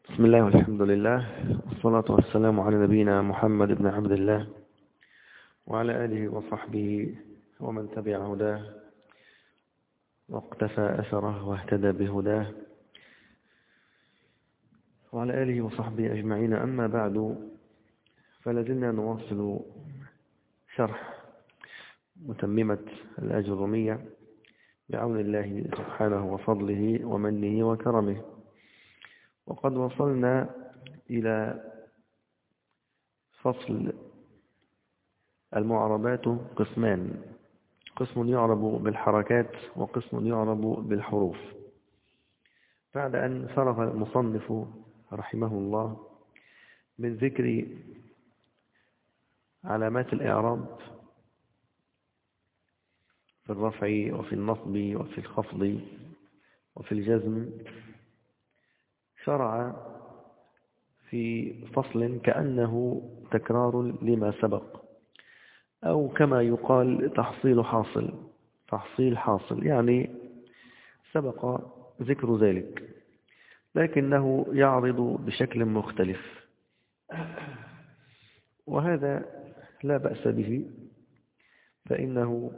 بسم الله والحمد لله والصلاة والسلام على نبينا محمد بن عبد الله وعلى آله وصحبه ومن تبع هداه واقتفى أثره واهتدى بهداه وعلى آله وصحبه أجمعين. أما بعد، فلازلنا نواصل شرح متممة الأجرمية بعون الله سبحانه وفضله ومنه وكرمه. وقد وصلنا إلى فصل المعربات قسمان: قسم يعرب بالحركات وقسم يعرب بالحروف. بعد أن فرغ المصنف رحمه الله من ذكر علامات الإعراب في الرفع وفي النصب وفي الخفض وفي الجزم، شرع في فصل كأنه تكرار لما سبق، أو كما يقال تحصيل حاصل، يعني سبق ذكر ذلك لكنه يعرض بشكل مختلف، وهذا لا بأس به، فإنه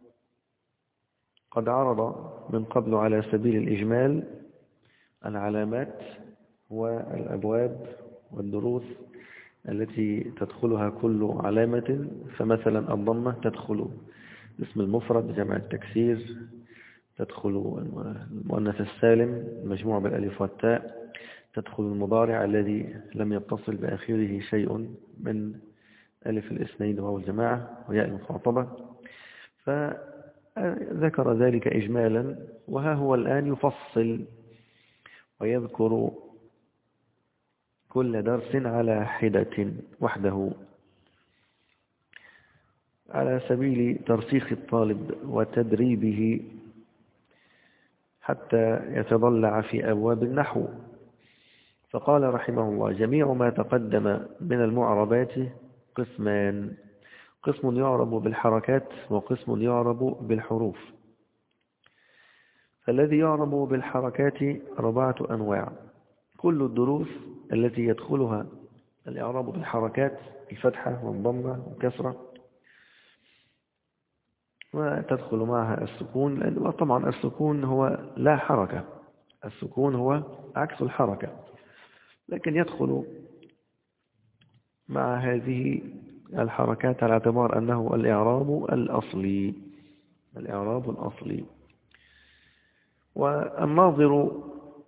قد عرض من قبل على سبيل الإجمال العلامات والأبواب والدروس التي تدخلها كل علامة. فمثلا الضمة تدخل اسم المفرد جمع التكسير، تدخل المؤنث السالم مجموع بالألف والتاء، تدخل المضارع الذي لم يتصل بآخره شيء من ألف الاثنين وهو الجماعة وياء المخاطبة. فذكر ذلك إجمالا، وها هو الآن يفصل ويذكر كل درس على حدة وحده على سبيل ترسيخ الطالب وتدريبه حتى يتضلع في أبواب النحو. فقال رحمه الله: جميع ما تقدم من المعربات قسمان: قسم يعرب بالحركات وقسم يعرب بالحروف. فالذي يعرب بالحركات 4 أنواع: كل الدروس التي يدخلها الإعراب بالحركات، الفتحة والضمة والكسرة، وتدخل معها السكون، وطبعا السكون هو لا حركة، السكون هو عكس الحركة، لكن يدخل مع هذه الحركات على اعتبار أنه الإعراب الأصلي. والناظر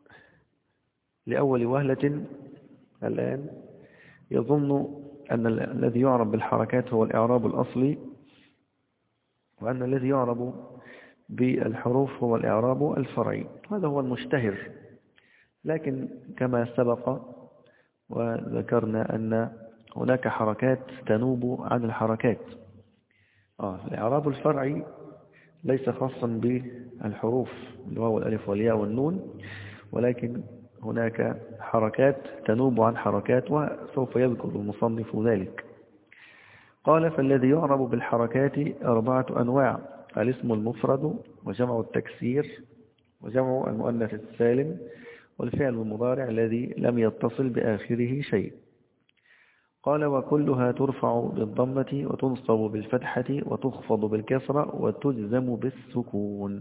لأول وهلة الآن يظن أن الذي يعرب بالحركات هو الإعراب الأصلي، وأن الذي يعرب بالحروف هو الإعراب الفرعي. هذا هو المشتهر، لكن كما سبق وذكرنا أن هناك حركات تنوب عن الحركات. الإعراب الفرعي ليس خاصا بالحروف الواو والألف والياء والنون، ولكن هناك حركات تنوب عن حركات، وسوف يذكر المصنف ذلك. قال: فالذي يعرب بالحركات 4 أنواع: الاسم المفرد وجمع التكسير وجمع المؤنث السالم والفعل المضارع الذي لم يتصل بآخره شيء. قال: وكلها ترفع بالضمة وتنصب بالفتحة وتخفض بالكسرة وتجزم بالسكون.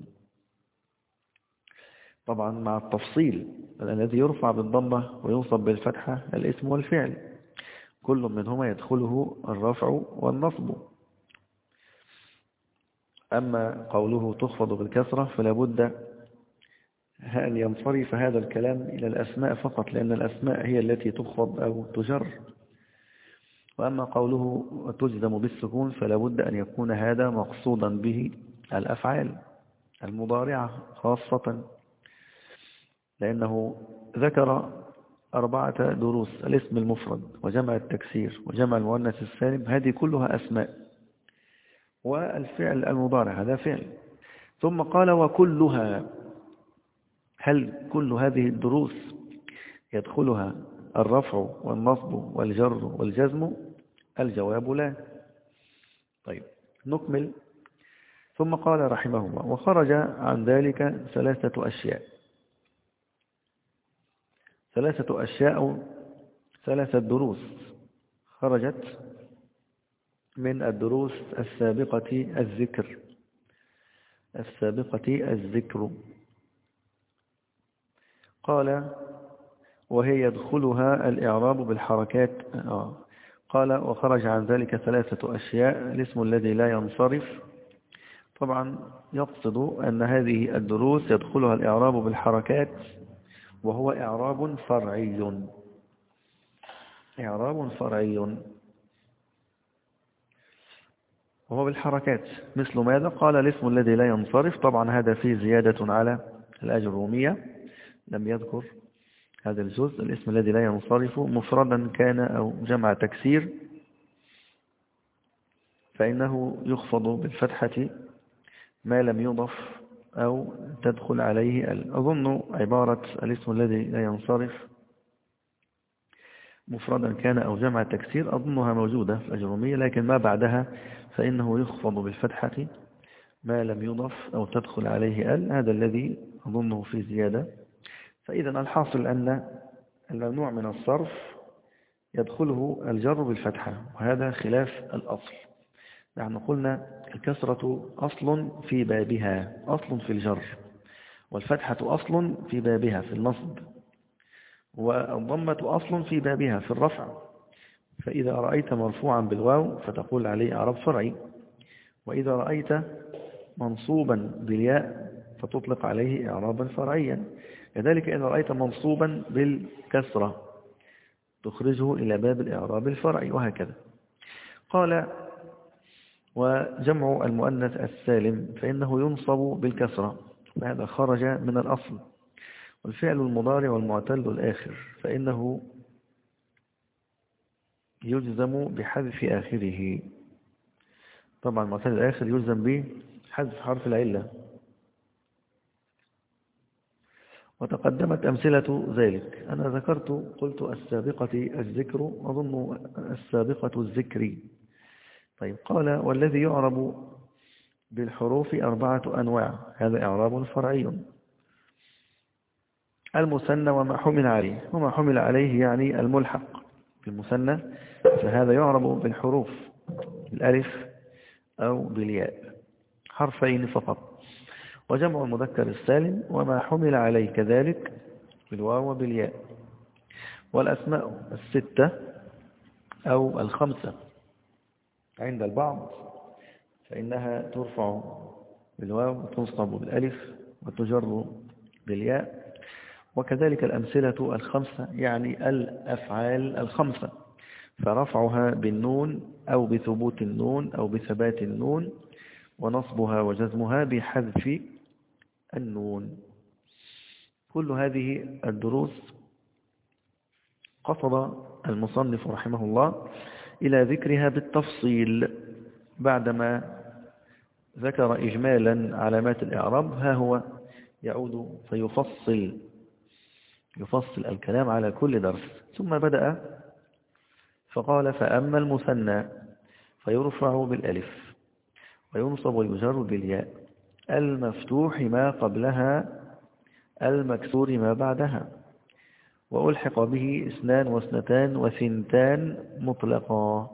طبعا مع التفصيل: الذي يرفع بالضمة وينصب بالفتحة الاسم والفعل، كل منهما يدخله الرفع والنصب. أما قوله تخفض بالكسرة فلا بد أن ينصرف هذا الكلام إلى الأسماء فقط، لأن الأسماء هي التي تخفض أو تجر. وأما قوله تجزم بالسكون فلا بد أن يكون هذا مقصودا به الأفعال المضارعة خاصة، لأنه ذكر 4 دروس: الاسم المفرد وجمع التكسير وجمع المؤنث السالم، هذه كلها أسماء، والفعل المضارع هذا فعل. ثم قال: وكلها، هل كل هذه الدروس يدخلها الرفع والنصب والجر والجزم؟ الجواب لا. طيب نكمل. ثم قال رحمه الله: وخرج عن ذلك 3 أشياء. ثلاثة أشياء، ثلاثة دروس خرجت من الدروس السابقة الذكر. قال وهي يدخلها الإعراب بالحركات. قال وخرج عن ذلك ثلاثة أشياء: الاسم الذي لا ينصرف. طبعا يقصد أن هذه الدروس يدخلها الإعراب بالحركات، وهو إعراب فرعي وهو بالحركات. مثل ماذا؟ قال الاسم الذي لا ينصرف. طبعا هذا فيه زيادة على الأجرومية، لم يذكر هذا الجزء. الاسم الذي لا ينصرف مفردا كان أو جمع تكسير، فإنه يخفض بالفتحة ما لم يضف أو تدخل عليه أظن عبارة الاسم الذي لا ينصرف مفردا كان أو جمع تكسير أظنها موجودة في الأجرومية، لكن ما بعدها فإنه يخفض بالفتحة ما لم يضف أو تدخل عليه هذا الذي أظنه في زيادة. فإذا الحاصل أن الممنوع من الصرف يدخله الجر بالفتحة، وهذا خلاف الأصل. نحن قلنا الكسرة أصل في بابها، أصل في الجر، والفتحة أصل في بابها في النصب، والضمة أصل في بابها في الرفع. فإذا رأيت مرفوعا بالواو فتقول عليه إعراب فرعي، وإذا رأيت منصوبا بالياء فتطلق عليه إعرابا فرعيا. كذلك إذا رأيت منصوبا بالكسرة تخرجه إلى باب الإعراب الفرعي، وهكذا. قال وجمع المؤنث السالم فإنه ينصب بالكسرة، فهذا خرج من الأصل. والفعل المضارع والمعتل الآخر فإنه يجزم بحذف آخره. طبعا المعتل الآخر يجزم بحذف حرف العلة. وتقدمت أمثلة ذلك. أنا قلت السابقة الذكر، أظن السابقة الذكري. طيب قال والذي يعرب بالحروف 4 أنواع، هذا إعراب فرعي. المثنى وما حمل عليه، وما حمل عليه يعني الملحق بالمثنى، فهذا يعرب بالحروف الألف أو بالياء، حرفين فقط. وجمع المذكر السالم وما حمل عليه كذلك بالواو وبالياء. والأسماء 6 أو 5 عند البعض فإنها ترفع بالواو وتنصب بالألف وتجر بالياء. وكذلك الأمثلة 5 يعني الأفعال 5، فرفعها بالنون أو بثبوت النون أو بثبات النون، ونصبها وجزمها بحذف النون. كل هذه الدروس قصد المصنف رحمه الله إلى ذكرها بالتفصيل بعدما ذكر إجمالا علامات الإعراب. ها هو يعود فيفصل الكلام على كل درس. ثم بدأ فقال فأما المثنى فيرفع بالألف وينصب ويجر بالياء، المفتوح ما قبلها المكسور ما بعدها، وألحق به 2 و2 و2 مطلقا،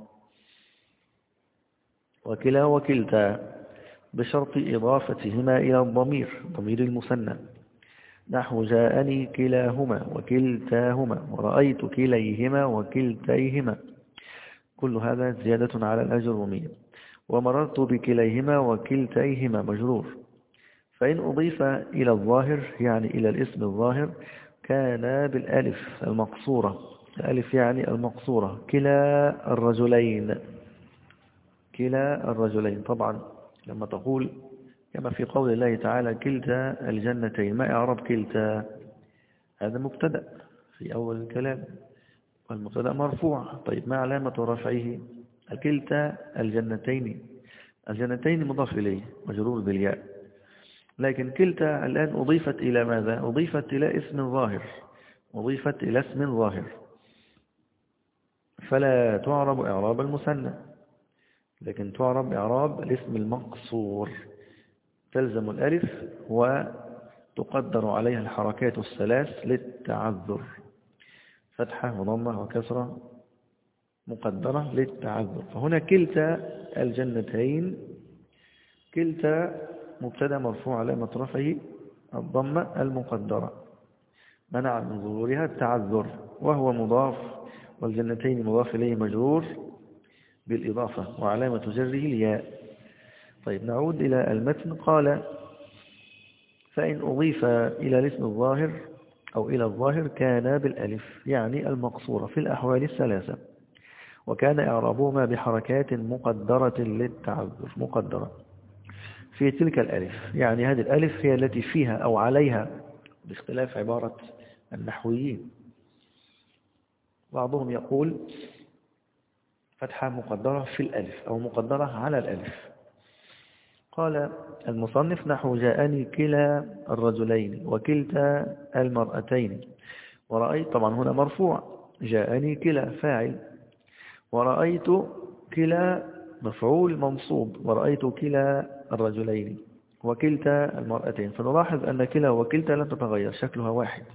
وكلا وكلتا بشرط إضافتهما إلى الضمير، ضمير المثنى، نحو جاءني كلاهما وكلتاهما ورأيت كليهما وكلتيهما. كل هذا زيادة على الأجرومية. ومررت بكليهما وكلتيهما مجرور، فإن أضيف إلى الظاهر يعني إلى الاسم الظاهر كان بالألف المقصورة. الألف يعني المقصورة. كلا الرجلين. طبعا لما تقول كما في قول الله تعالى كلتا الجنتين، ما إعراب كلتا؟ هذا مبتدأ في أول الكلام، والمبتدأ مرفوع. طيب ما علامة رفعه؟ كلتا الجنتين مضاف إليه مجرور بالياء. لكن كلتا الآن أضيفت إلى ماذا؟ أضيفت إلى اسم ظاهر، فلا تعرب إعراب المثنى، لكن تعرب إعراب الاسم المقصور. تلزم الألف وتقدر عليها الحركات 3 للتعذر. فتحة وضمة وكسرة مقدرة للتعذر. فهنا كلتا الجنتين، كلتا مبتدا مرفوع علامة رفعه الضمة المقدرة منع من ظهورها التعذر، وهو مضاف، والجنتين مضاف إليه مجرور بالإضافة، وعلامة جره الياء. طيب نعود إلى المتن. قال: فإن أضيف إلى الاسم الظاهر أو إلى الظاهر كان بالألف، يعني المقصورة في الأحوال الثلاثة، وكان إعرابهما بحركات مقدرة للتعذر، مقدرة في تلك الألف، يعني هذه الألف هي التي فيها أو عليها، باختلاف عبارة النحويين. بعضهم يقول فتحة مقدرة في الألف أو مقدرة على الألف. قال المصنف: نحو جاءني كلا الرجلين وكلتا المرأتين ورأيت، طبعا هنا مرفوع، جاءني كلا فاعل، ورأيت كلا مفعول منصوب، ورأيت كلا الرجلين وكلتا المرأتين. فنلاحظ أن كلا وكلتا لم تتغير، شكلها واحد.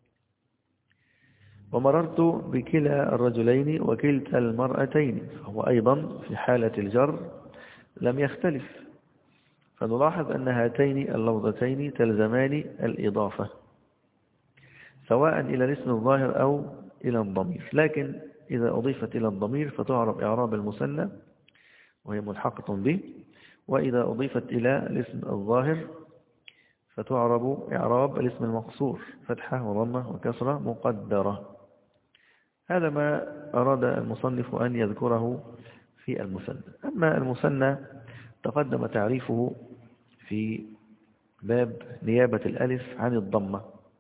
ومررت بكلا الرجلين وكلتا المرأتين، فهو أيضا في حالة الجر لم يختلف. فنلاحظ أن هاتين اللفظتين تلزمان الإضافة سواء إلى الاسم الظاهر أو إلى الضمير، لكن إذا أضيفت إلى الضمير فتعرب إعراب المثنى وهي ملحقة به، وإذا أضيفت إلى الاسم الظاهر فتعرب إعراب الاسم المقصور، فتحة وضمة وكسرة مقدرة. هذا ما أراد المصنف أن يذكره في المثنى. أما المثنى تقدم تعريفه في باب نيابة الألف عن الضمة،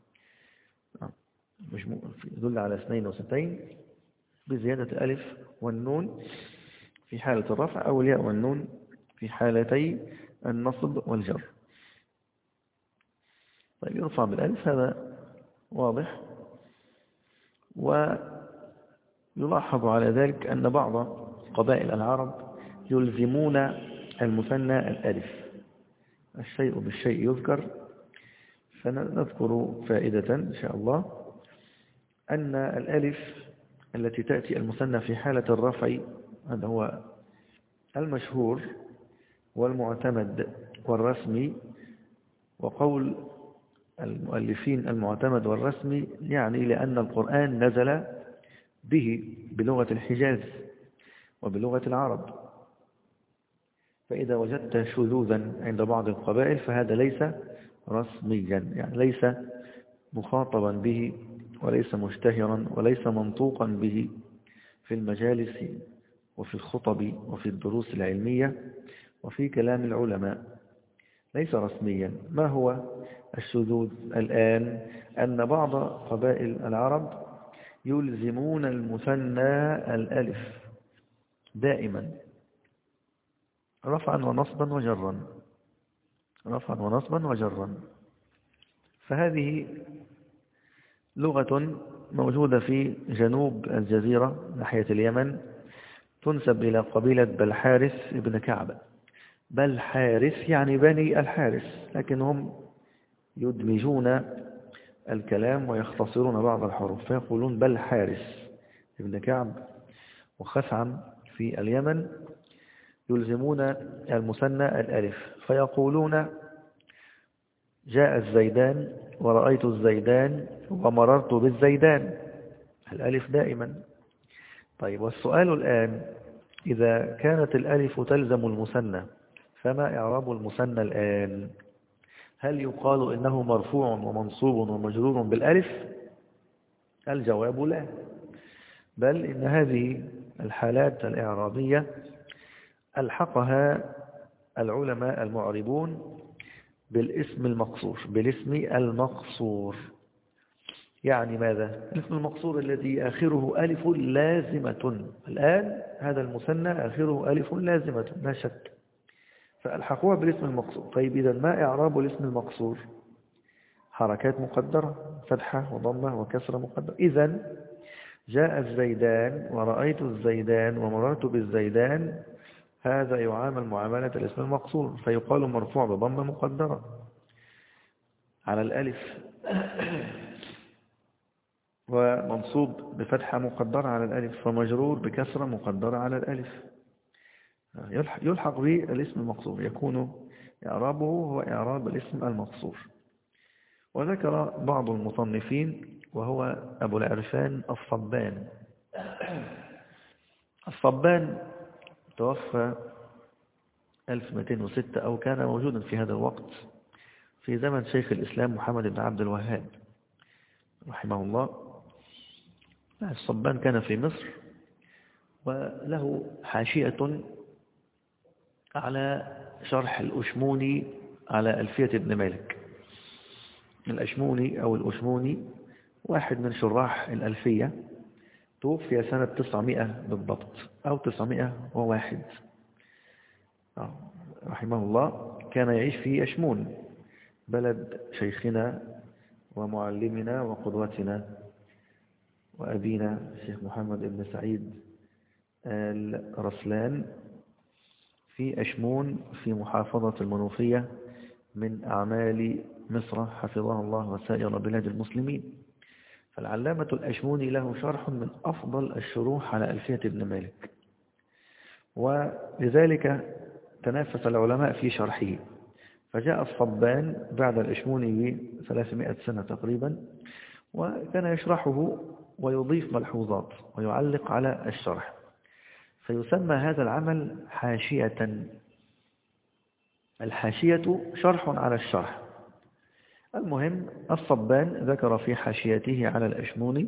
يدل على اثنين وستين بزيادة الألف والنون في حالة الرفع، أو الياء والنون في حالتي النصب والجر. طيب يرفع بالألف، هذا واضح. ويلاحظ على ذلك أن بعض قبائل العرب يلزمون المثنى الألف، الشيء بالشيء يذكر. فنذكر فائدة إن شاء الله، أن الألف التي تأتي المثنى في حالة الرفع، هذا هو المشهور والمعتمد والرسمي، وقول المؤلفين المعتمد والرسمي، يعني لأن القرآن نزل به بلغة الحجاز وبلغة العرب. فإذا وجدت شذوذا عند بعض القبائل فهذا ليس رسميا، يعني ليس مخاطبا به وليس مشتهرا وليس منطوقا به في المجالس وفي الخطب وفي الدروس العلمية وفي كلام العلماء، ليس رسميا. ما هو الشذوذ الآن؟ أن بعض قبائل العرب يلزمون المثنى الألف دائما، رفعا ونصبا وجرا، رفعا ونصبا وجرا. فهذه لغة موجودة في جنوب الجزيرة ناحية اليمن، تنسب إلى قبيلة بلحارث ابن كعب. بلحارث يعني بني الحارث، لكنهم يدمجون الكلام ويختصرون بعض الحروف فيقولون بلحارث ابن كعب وخثعم في اليمن، يلزمون المثنى الألف، فيقولون جاء الزيدان ورأيت الزيدان ومررت بالزيدان، الألف دائما. طيب، والسؤال الآن: إذا كانت الألف تلزم المثنى فما إعراب المثنى الآن؟ هل يقال إنه مرفوع ومنصوب ومجرور بالألف؟ الجواب لا، بل إن هذه الحالات الإعرابية ألحقها العلماء المعربون بالاسم المقصور، بالاسم المقصور. يعني ماذا؟ الاسم المقصور الذي آخره ألف لازمة. الآن هذا المثنى آخره ألف لازمة لا شك، فألحقوها بالاسم المقصور. طيب إذا ما إعراب الاسم المقصور؟ حركات مقدرة، فتحة وضمة وكسرة مقدرة. إذن جاء الزيدان ورأيت الزيدان ومررت بالزيدان، هذا يعامل معاملة الاسم المقصور، فيقال مرفوع بضمة مقدرة على الألف. ومنصوب بفتحة مقدرة على الألف، ومجرور بكسرة مقدرة على الألف. يلحق به الاسم المقصور، يكون إعرابه هو إعراب الاسم المقصور. وذكر بعض المصنفين وهو أبو العرفان الصبان. الصبان توفى 1206 أو كان موجودا في هذا الوقت في زمن شيخ الإسلام محمد بن عبد الوهاب رحمه الله. الصبان كان في مصر، وله حاشية على شرح الأشموني على ألفية ابن مالك. الأشموني أو الأشموني واحد من شراح الألفية، توفي سنة 900 بالضبط أو 901 رحمه الله. كان يعيش في أشمون، بلد شيخنا ومعلمنا وقدوتنا وأبينا الشيخ محمد بن سعيد الرسلان، في أشمون في محافظة المنوفية من أعمال مصر حفظها الله وسائر بلاد المسلمين. فالعلامة الأشموني له شرح من أفضل الشروح على ألفية ابن مالك، ولذلك تنافس العلماء في شرحه. فجاء الصبان بعد الأشموني ب300 سنة تقريبا، وكان يشرحه ويضيف ملحوظات ويعلق على الشرح، فيسمى هذا العمل حاشية. الحاشية شرح على الشرح. المهم، الصبان ذكر في حاشيته على الأشموني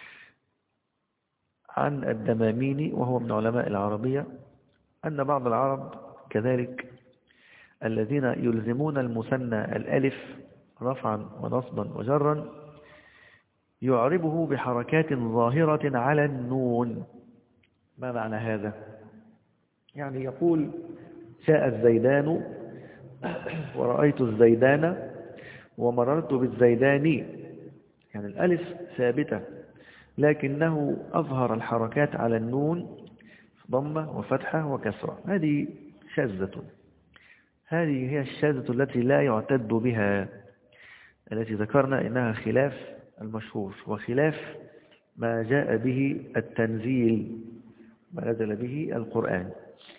عن الدماميني وهو من علماء العربية أن بعض العرب كذلك الذين يلزمون المثنى الألف رفعا ونصبا وجرا يعربه بحركات ظاهرة على النون. ما معنى هذا؟ يعني يقول جاء الزيدان ورأيت الزيدان ومررت بالزيدان، يعني الألف ثابتة لكنه أظهر الحركات على النون ضمة وفتحة وكسرة. هذه شاذة، هذه هي الشاذة التي لا يعتد بها، التي ذكرنا إنها خلاف المشهور وخلاف ما جاء به التنزيل، ما نزل به القرآن.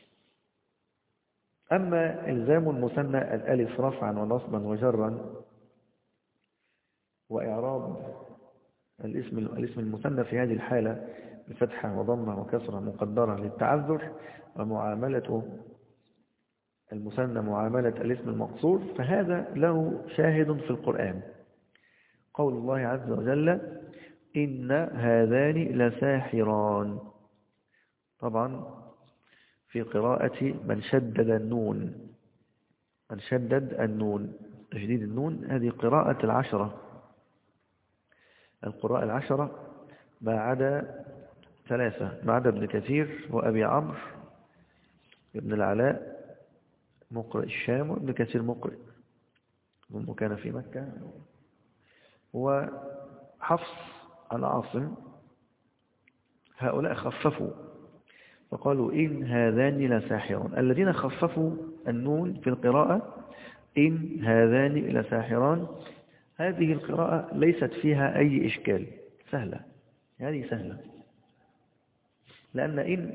أما إلزام المثنى الألف رفعا ونصبا وجرا وإعراب الاسم المثنى في هذه الحالة بفتحة وضمة وكسرة مقدرة للتعذر، ومعاملة المثنى معاملة الاسم المقصور، فهذا له شاهد في القرآن، قول الله عز وجل إن هذان لساحران. طبعا في قراءة من شدد النون، من شدد النون تشديد النون، هذه قراءة العشرة، القراء العشرة ما عدا ثلاثة، ما عدا ابن كثير وأبي عمرو ابن العلاء مقرئ الشام، وابن كثير مقرئ ثم كان في مكة، وحفص عن عاصم. هؤلاء خففوا فقالوا إن هذان لساحران. الذين خففوا النون في القراءة إن هذان لساحران، هذه القراءة ليست فيها أي إشكال، سهلة، هذه سهلة، لأن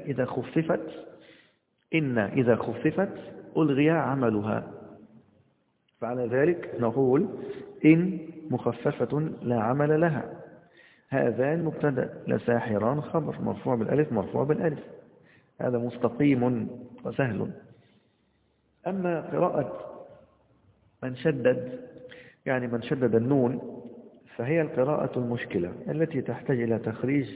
إن إذا خففت ألغي عملها، فعلى ذلك نقول إن مخففة لا عمل لها. هذان مبتدأ لساحران خبر مرفوع بالألف مرفوع بالألف، هذا مستقيم وسهل. أما قراءة من شدد، يعني من شدد النون، فهي القراءة المشكلة التي تحتاج إلى تخريج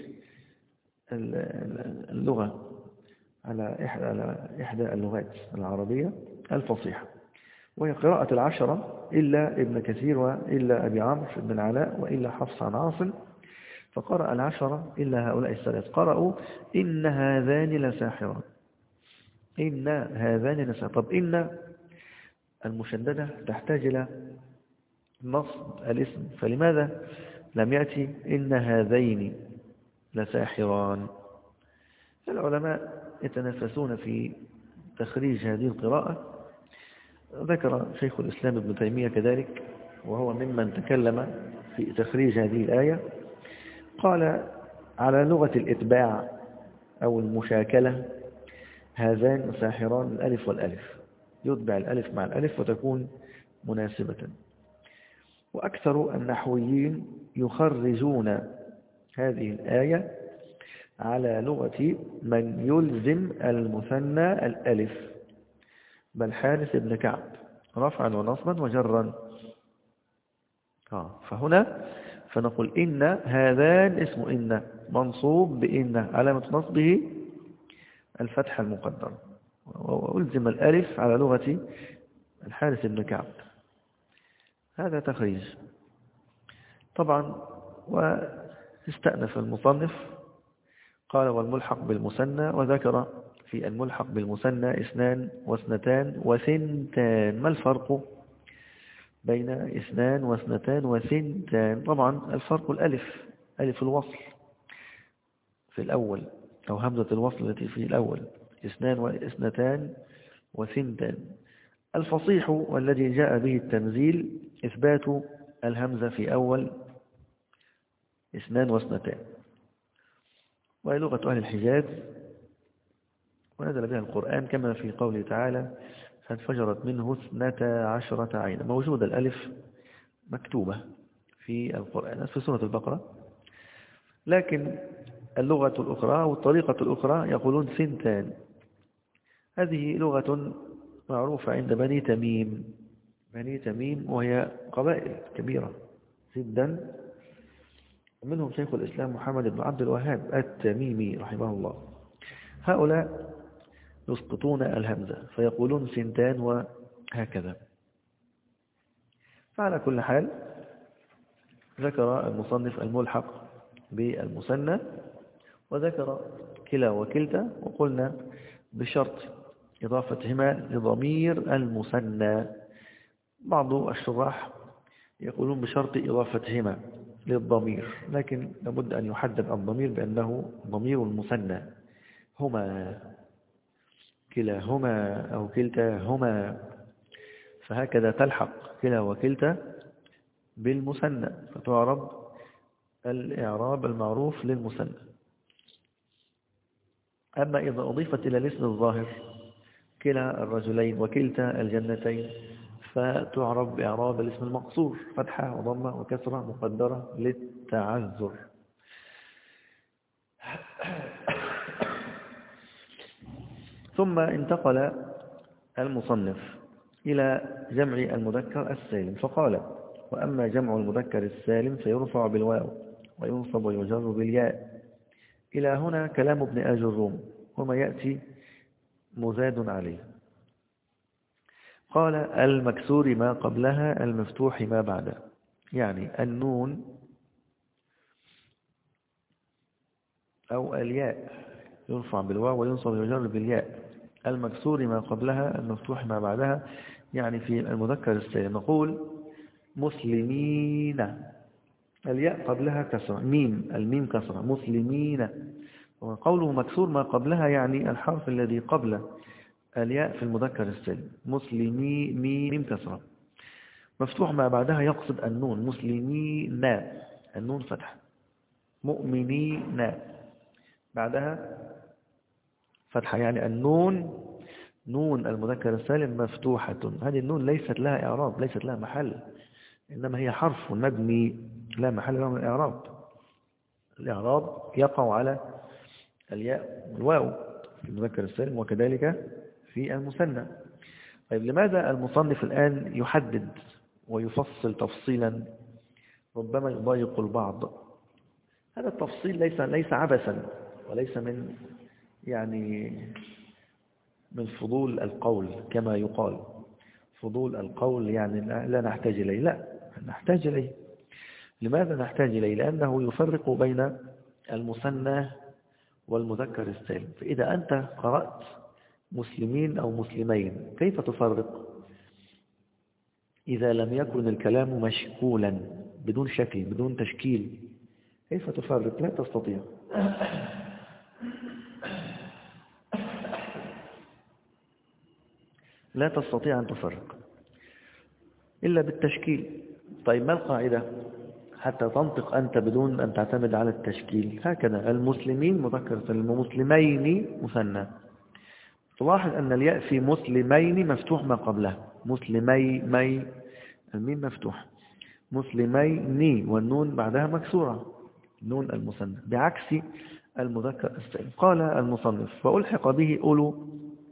اللغة على إحدى اللغات العربية الفصيحة، وهي قراءة العشرة إلا ابن كثير وإلا أبي عمرو بن العلاء وإلا حفص عن عاصم. فقرأ العشرة إلا هؤلاء الثلاث، قرأوا إن هذان لساحران، إن هذان لساحران. طب إن المشددة تحتاج إلى نصب الاسم، فلماذا لم يأتي إن هذين لساحران؟ العلماء يتنافسون في تخريج هذه القراءة. ذكر شيخ الإسلام ابن تيمية كذلك، وهو ممن تكلم في تخريج هذه الآية، قال على لغة الإتباع أو المشاكلة هذان ساحران الألف والألف، يتبع الألف مع الألف وتكون مناسبة. وأكثر النحويين يخرجون هذه الآية على لغة من يلزم المثنى الألف، بل حارث بن كعب رفعا ونصبا وجرا. فهنا فنقول إن هذان اسم إن منصوب بإن علامة نصبه الفتح المقدر، وألزم الألف على لغة الحارث بن كعب. هذا تخريج طبعا. واستأنف المصنف قال والملحق بالمثنى، وذكر في الملحق بالمثنى اثنان واثنتان وثنتان. ما الفرق بين اثنان واثنتان وثنتان؟ طبعا الفرق الألف، ألف الوصل في الأول أو همزة الوصل التي في الأول، اثنان واثنتان وثنتان. الفصيح والذي جاء به التنزيل إثبات الهمزة في أول اثنان واثنتان، وهي لغة أهل الحجاز ونزل بها القرآن، كما في قوله تعالى فانفجرت منه 12 عينا. موجودة الألف مكتوبة في القرآن في سورة البقرة، لكن اللغة الأخرى والطريقة الأخرى يقولون ثنتان. هذه لغة معروفة عند بني تميم. بني تميم وهي قبائل كبيرة جدا، منهم شيخ الإسلام محمد بن عبد الوهاب التميمي رحمه الله. هؤلاء يسقطون الهمزة فيقولون ثنتان وهكذا. فعلى كل حال ذكر المصنف الملحق بالمثنى، وذكر كلا وكلتا، وقلنا بشرط إضافتهما لضمير المثنى. بعض الشراح يقولون بشرط إضافتهما للضمير، لكن لابد أن يحدد الضمير بأنه ضمير المثنى، هما كلاهما أو كلتاهما، فهكذا تلحق كلا وكلتا بالمثنى فتعرب الإعراب المعروف للمثنى. أما إذا أضيفت إلى الاسم الظاهر كلا الرجلين وكلتا الجنتين فتعرب بإعراب الاسم المقصور، فتحة وضمة وكسرة مقدرة للتعذر. ثم انتقل المصنف إلى جمع المذكر السالم فقال وأما جمع المذكر السالم فيرفع بالواو وينصب ويجر بالياء. إلى هنا كلام ابن آج الروم وما يأتي مزاد عليه. قال المكسور ما قبلها المفتوح ما بعدها، يعني النون أو الياء يرفع بالواو وينصب ويجر بالياء. المكسور ما قبلها المفتوح ما بعدها، يعني في المذكر السالم نقول مسلمين، الياء قبلها كسرة، الميم كسرة، مسلمين. وقوله مكسور ما قبلها يعني الحرف الذي قبل الياء في المذكر السالم، مسلمي ميم كسرة. مفتوح ما بعدها يقصد النون، مسلمين النون فتح، مؤمنين بعدها فتحة، يعني النون نون المذكر السالم مفتوحة. هذه النون ليست لها إعراب، ليست لها محل، إنما هي حرف مبني لا محل له من الإعراب. الإعراب يقع على الياء والواو في المذكر السالم وكذلك في المثنى. طيب لماذا المصنف الآن يحدد ويفصل تفصيلا ربما يضايق البعض؟ هذا التفصيل ليس عبثا وليس من فضول القول كما يقال. فضول القول يعني لا نحتاج إليه، لا نحتاج إليه. لماذا نحتاج إليه؟ لأنه يفرق بين المثنى والمذكر السالم. فإذا أنت قرأت مسلمين أو مسلمين كيف تفرق إذا لم يكن الكلام مشكولا بدون شكل بدون تشكيل؟ كيف تفرق؟ لا تستطيع. لا تستطيع أن تفرق إلا بالتشكيل. طيب ما القاعدة؟ حتى تنطق أنت بدون أن تعتمد على التشكيل. هكذا المسلمين مذكر سالم، ومسلمين مثنى. تلاحظ أن الياء في مسلمين مفتوح ما قبله، مسلمي مي، الميم مفتوح، مسلمين والنون بعدها مكسورة، نون المثنى، بعكس المذكر السالم. قال المصنف: وألحق به أولو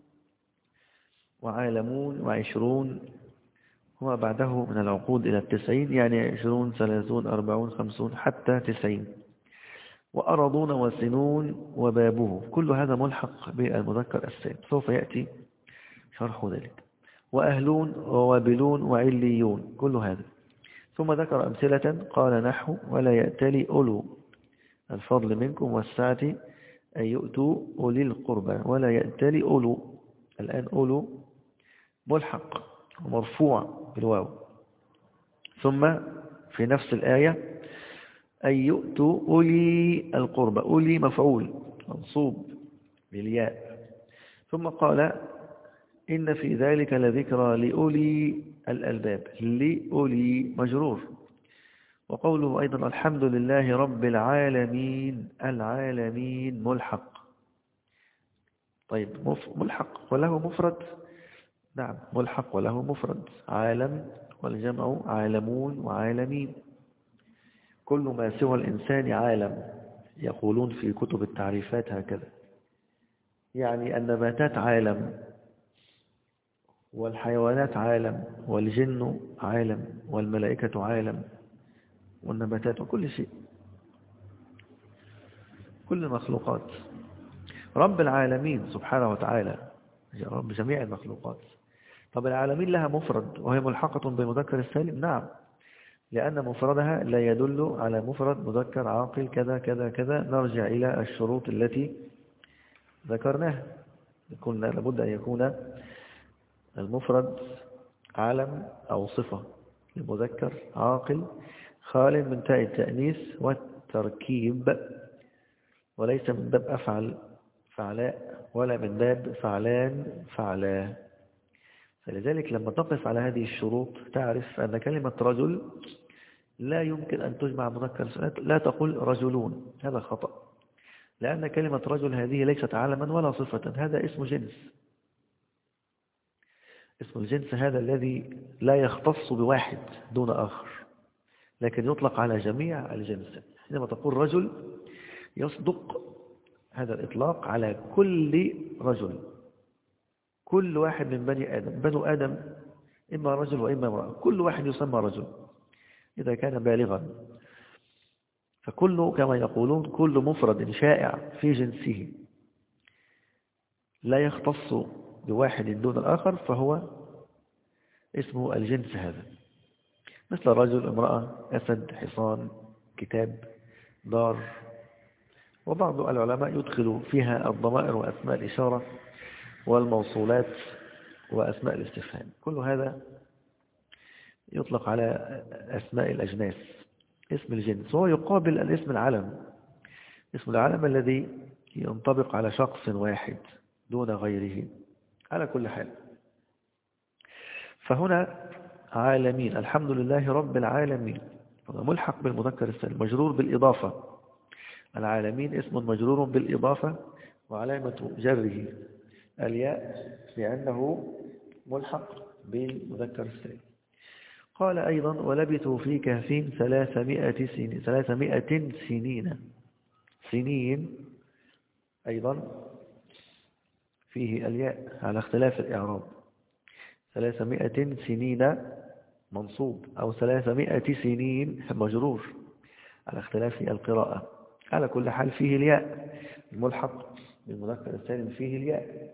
وعالمون وعشرون، هو بعده من العقود إلى 90، يعني 20 30 40 50 حتى 90. وأرضون وسنون وبابه، كل هذا ملحق بالمذكر السالم، سوف يأتي شرح ذلك. وأهلون ووابلون وعليون، كل هذا. ثم ذكر أمثلة، قال نحو: ولا يأتلي أولو الفضل منكم والسعة أن يؤتوا أولي القربى، ولا يأتلي أولو. الآن أولو ملحق ومرفوع بالواو. ثم في نفس الآية: أن يؤتوا أولي القربى، أولي مفعول منصوب بالياء. ثم قال: إن في ذلك لذكرى لأولي الألباب، لأولي مجرور. وقوله أيضا: الحمد لله رب العالمين، العالمين ملحق. طيب ملحق وله مفرد؟ نعم ملحق وله مفرد، عالم والجمع عالمون وعالمين. كل ما سوى الإنسان عالم، يقولون في كتب التعريفات هكذا، يعني النباتات عالم، والحيوانات عالم، والجن عالم، والملائكة عالم، والنباتات وكل شيء، كل المخلوقات. رب العالمين سبحانه وتعالى، رب جميع المخلوقات. طب العالمين لها مفرد وهي ملحقة بالمذكر السالم؟ نعم، لأن مفردها لا يدل على مفرد مذكر عاقل كذا كذا كذا. نرجع إلى الشروط التي ذكرناها، قلنا لابد أن يكون المفرد علم أو صفة لمذكر عاقل خال من تاء التأنيث والتركيب، وليس من باب أفعل فعلاء ولا من باب فعلان فعلا. فلذلك لما تقف على هذه الشروط تعرف أن كلمة رجل لا يمكن أن تجمع مذكر، لا تقول رجلون، هذا خطأ، لأن كلمة رجل هذه ليست علما ولا صفة، هذا اسم جنس. اسم الجنس هذا الذي لا يختص بواحد دون آخر، لكن يطلق على جميع الجنس. عندما تقول رجل يصدق هذا الإطلاق على كل رجل، كل واحد من بني آدم. بنو آدم إما رجل وإما امرأة، كل واحد يسمى رجل إذا كان بالغا. فكل كما يقولون كل مفرد شائع في جنسه لا يختص بواحد دون الآخر فهو اسمه الجنس هذا، مثل رجل، امرأة، أسد، حصان، كتاب، دار. وبعض العلماء يدخل فيها الضمائر وأسماء الإشارة والموصولات وأسماء الاستفهام، كل هذا يطلق على أسماء الأجناس. اسم الجنس هو يقابل الاسم العلم، اسم العلم الذي ينطبق على شخص واحد دون غيره. على كل حال، فهنا عالمين، الحمد لله رب العالمين، ملحق بالمذكر السالم مجرور بالإضافة. العالمين اسم مجرور بالإضافة، وعلامة جره الياء لأنه ملحق بالمذكر السالم. قال أيضا: ولبثوا في كهف 300 سنين. سنين أيضا فيه الياء على اختلاف الإعراب، 300 سنين منصوب أو 300 سنين مجرور على اختلاف القراءة. على كل حال فيه الياء، الملحق بالمذكر السالم فيه الياء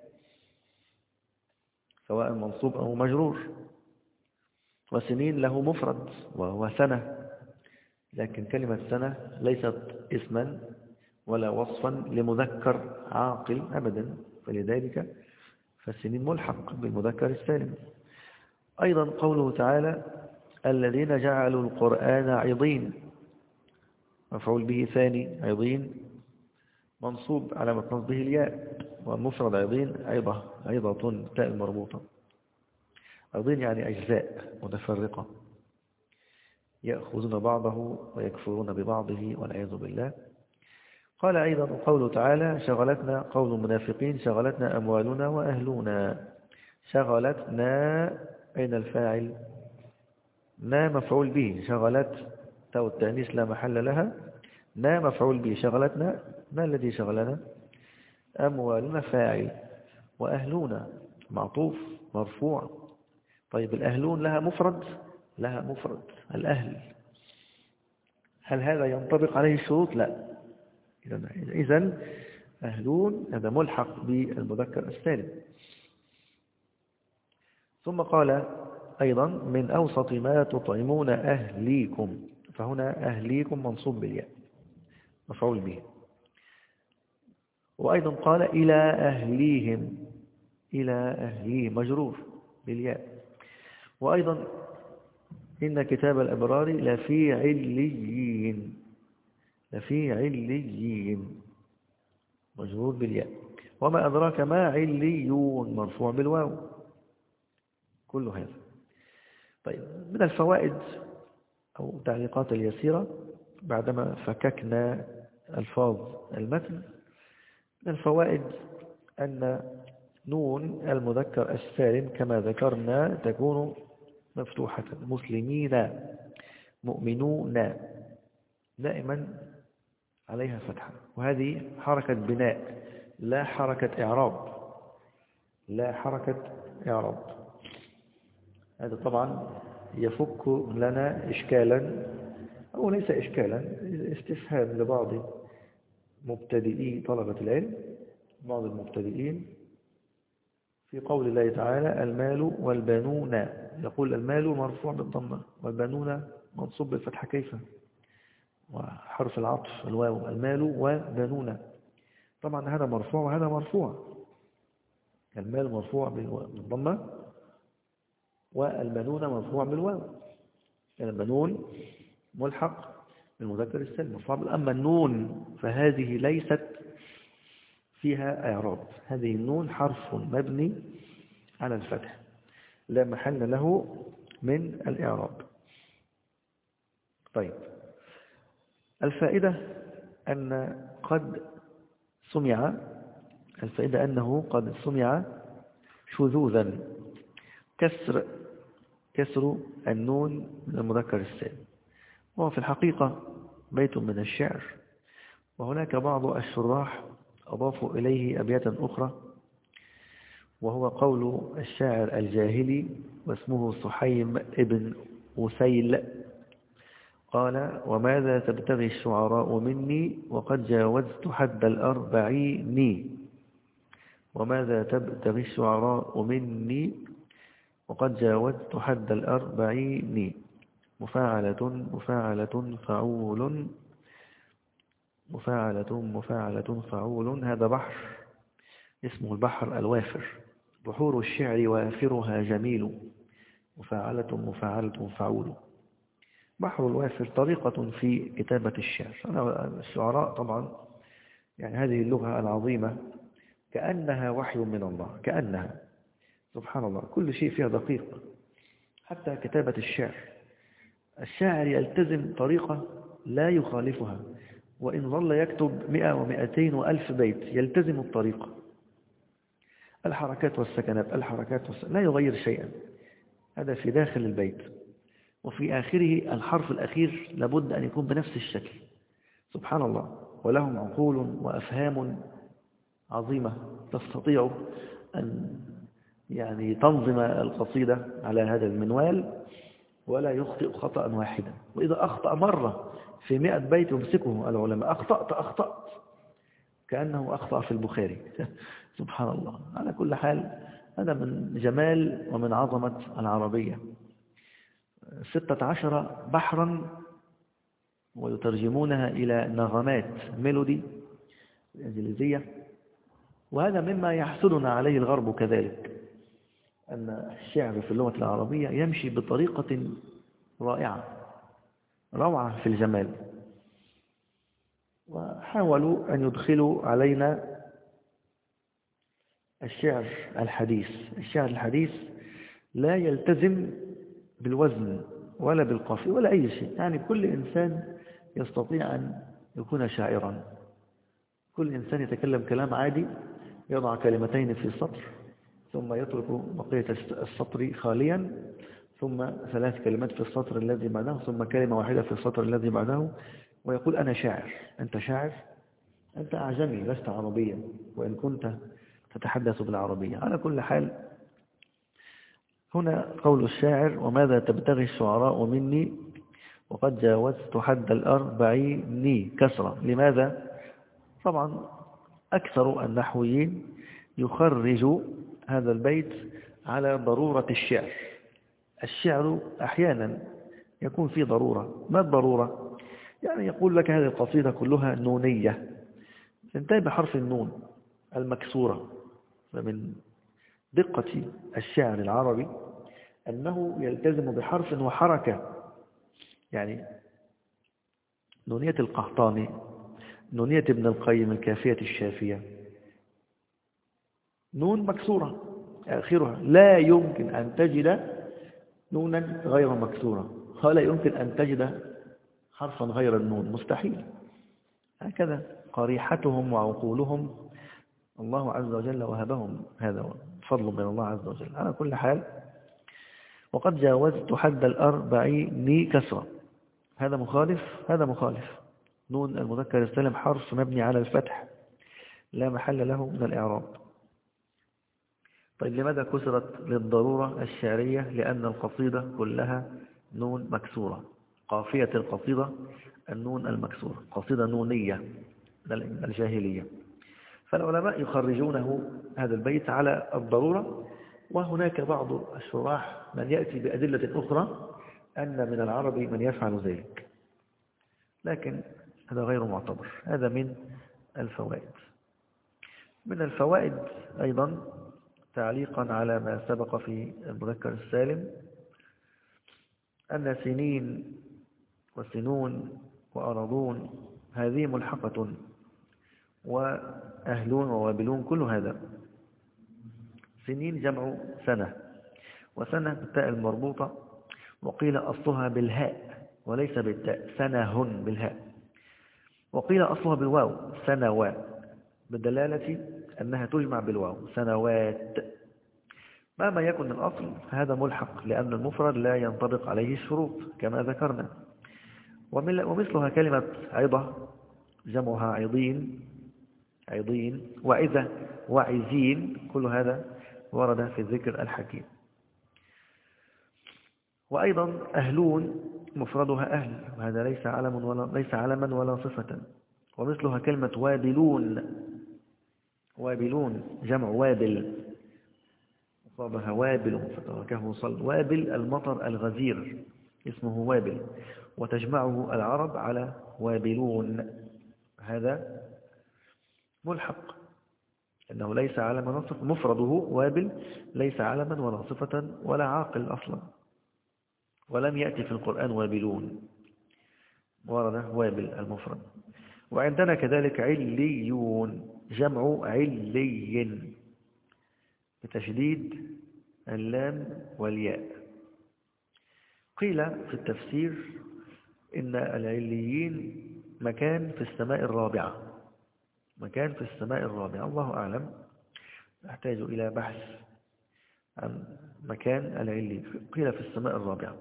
سواء منصوب أو مجرور. وسنين له مفرد وهو سنة، لكن كلمة سنة ليست اسما ولا وصفا لمذكر عاقل أبدا، فلذلك فالسنين ملحق بالمذكر السالم. أيضا قوله تعالى: الذين جعلوا القرآن عضين، مفعول به ثاني عضين منصوب علامة نصبه الياء، والمفرد عضين عضة تاء المربوطة. عضين يعني أجزاء متفرقة. يأخذون بعضه ويكفرون ببعضه والعياذ بالله. قال أيضا قوله تعالى شغلتنا قول المنافقين شغلتنا أموالنا وأهلنا. شغلتنا أين الفاعل؟ نا مفعول به. شغلت تاء التأنيث لا محل لها. نا مفعول به. شغلتنا ما الذي شغلنا؟ أموالنا فاعل، وأهلنا معطوف مرفوع. طيب الأهلون لها مفرد؟ لها مفرد الأهل. هل هذا ينطبق عليه الشروط؟ لا. إذن أهلون هذا ملحق بالمذكر السالم. ثم قال أيضا من أوسط ما تطعمون أهليكم، فهنا أهليكم منصوب بالياء مفعول به. وأيضا قال إلى أهليهم، إلى أهليهم مجرور بالياء. وأيضا إن كتاب الأبرار لفي عليين، لفي عليين مجرور بالياء. وما أدراك ما عليون مرفوع بالواو. كل هذا. طيب من الفوائد أو تعليقات اليسيرة بعدما فككنا ألفاظ المتن، من الفوائد أن نون المذكر السالم كما ذكرنا تكون مفتوحة. مسلمين، مؤمنون، دائما عليها فتحة، وهذه حركة بناء لا حركة إعراب، لا حركة إعراب. هذا طبعا يفك لنا إشكالا أو ليس إشكالا، استفهام لبعض مبتدئي طلبة العلم، بعض المبتدئين في قول الله تعالى المال والبنون، يقول المال مرفوع بالضمة والبنون منصوب بالفتحة كيف؟ وحرف العطف الواو المال وبنون، طبعا هذا مرفوع وهذا مرفوع. المال مرفوع بالضمة والبنون مرفوع بالواو، يعني البنون ملحق بالمذكر السالم مرفوع. أما النون فهذه ليست فيها إعراب، هذه النون حرف مبني على الفتح لا محل له من الإعراب. طيب الفائدة أن قد سمع، الفائدة أنه قد سمع شذوذا كسر النون من المذكر السالم، وهو في الحقيقة بيت من الشعر، وهناك بعض الشراح أضافوا إليه أبياتا أخرى، وهو قول الشاعر الجاهلي واسمه صحيم ابن أسيل قال وماذا تبتغي الشعراء مني وقد جاوزت حد الأربعين. وماذا تبتغي الشعراء مني وقد جاوزت حد الأربعين. مفاعلة مفاعلة فعول مفاعلة مفاعلة فعول. هذا بحر اسمه البحر الوافر، بحور الشعر وافرها جميل. مفاعلة مفاعلة فعول. بحر الوافر طريقة في كتابة الشعر. الشعراء طبعا يعني هذه اللغة العظيمة كأنها وحي من الله، كأنها سبحان الله كل شيء فيها دقيق، حتى كتابة الشعر. الشاعر يلتزم طريقة لا يخالفها، وإن ظل يكتب 100 و200 وألف بيت يلتزم الطريقة، الحركات والسكنات الحركات لا يغير شيئا. هذا في داخل البيت، وفي آخره الحرف الأخير لابد أن يكون بنفس الشكل. سبحان الله. ولهم عقول وأفهام عظيمة تستطيع أن يعني تنظم القصيدة على هذا المنوال ولا يخطئ خطأ واحدا. وإذا أخطأ مرة في 100 بيت يمسكه العلماء، أخطأت كأنه أخطأ في البخاري. سبحان الله. على كل حال هذا من جمال ومن عظمة العربية. 16 بحرا ويترجمونها إلى نغمات ميلودي الإنجليزية، وهذا مما يحسدنا عليه الغرب كذلك، أن الشعر في اللغة العربية يمشي بطريقة رائعة روعة في الجمال. وحاولوا أن يدخلوا علينا الشعر الحديث. الشعر الحديث لا يلتزم بالوزن ولا بالقافية ولا أي شيء. يعني كل إنسان يستطيع أن يكون شاعرا، كل إنسان يتكلم كلام عادي، يضع كلمتين في سطر ثم يترك بقية السطر خاليا، ثم 3 كلمات في السطر الذي بعده، ثم كلمة واحدة في السطر الذي بعده، ويقول أنا شاعر. أنت شاعر؟ أنت أعجمي لست عربيا، وإن كنت تتحدث بالعربية. على كل حال، هنا قول الشاعر: وماذا تبتغي الشعراء مني وقد جاوزت حد الأربعين كسرة. لماذا؟ طبعا أكثر النحويين يخرج هذا البيت على ضرورة الشعر. الشعر أحيانا يكون فيه ضرورة. ما الضرورة؟ يعني يقول لك هذه القصيدة كلها نونية، تنتهي بحرف النون المكسورة. فمن دقة الشعر العربي أنه يلتزم بحرف وحركة. يعني نونية القحطاني، نونية ابن القيم الكافية الشافية، نون مكسورة آخرها، لا يمكن أن تجد نونا غير مكسورة، ولا يمكن أن تجد حرفا غير النون، مستحيل. هكذا قريحتهم وعقولهم الله عز وجل وهبهم، هذا فضل من الله عز وجل. على كل حال، وقد جاوزت حد الأربعين كسرة، هذا مخالف، هذا مخالف. نون المذكر السالم حرف مبني على الفتح لا محل له من الإعراب. طيب لماذا كسرت؟ للضرورة الشعرية، لأن القصيدة كلها نون مكسورة. قافية القصيدة النون المكسورة، قصيدة نونية الجاهلية. فالعلماء يخرجونه هذا البيت على الضرورة. وهناك بعض الشراح من يأتي بأدلة أخرى أن من العرب من يفعل ذلك، لكن هذا غير معتبر. هذا من الفوائد. من الفوائد أيضا تعليقا على ما سبق في المذكر السالم، أن سنين وسنون وأرضون هذه ملحقة، وأهلون ووابلون كل هذا. سنين جمع سنة، وسنة بالتاء المربوطة، وقيل أصلها بالهاء وليس بالتاء، سنهن بالهاء، وقيل أصلها بالواو سنوات، بدلالة أنها تجمع بالواو سنوات. مهما يكن الأصل فهذا ملحق، لأن المفرد لا ينطبق عليه الشروط كما ذكرنا. ومثلها كلمة عظة جمعها عظين، عظين، وعظة وعزين، كل هذا ورد في الذكر الحكيم. وأيضا أهلون مفردها أهل، وهذا ليس علما ولا صفة. ومثلها كلمة وابلون، وابلون جمع وابل، أصابها وابل فتركه صل. وابل المطر الغزير اسمه وابل، وتجمعه العرب على وابلون. هذا ملحق، أنه ليس علما ولا صفة، مفرده وابل ليس علما ولا صفة ولا عاقل أصلا، ولم يأتي في القرآن وابلون، ورد وابل المفرد. وعندنا كذلك عليون جمع علي بتشديد اللام والياء. قيل في التفسير إن العليين مكان في السماء الرابعة، مكان في السماء الرابعة، الله أعلم، نحتاج إلى بحث عن مكان العلي. قيل في السماء الرابعة،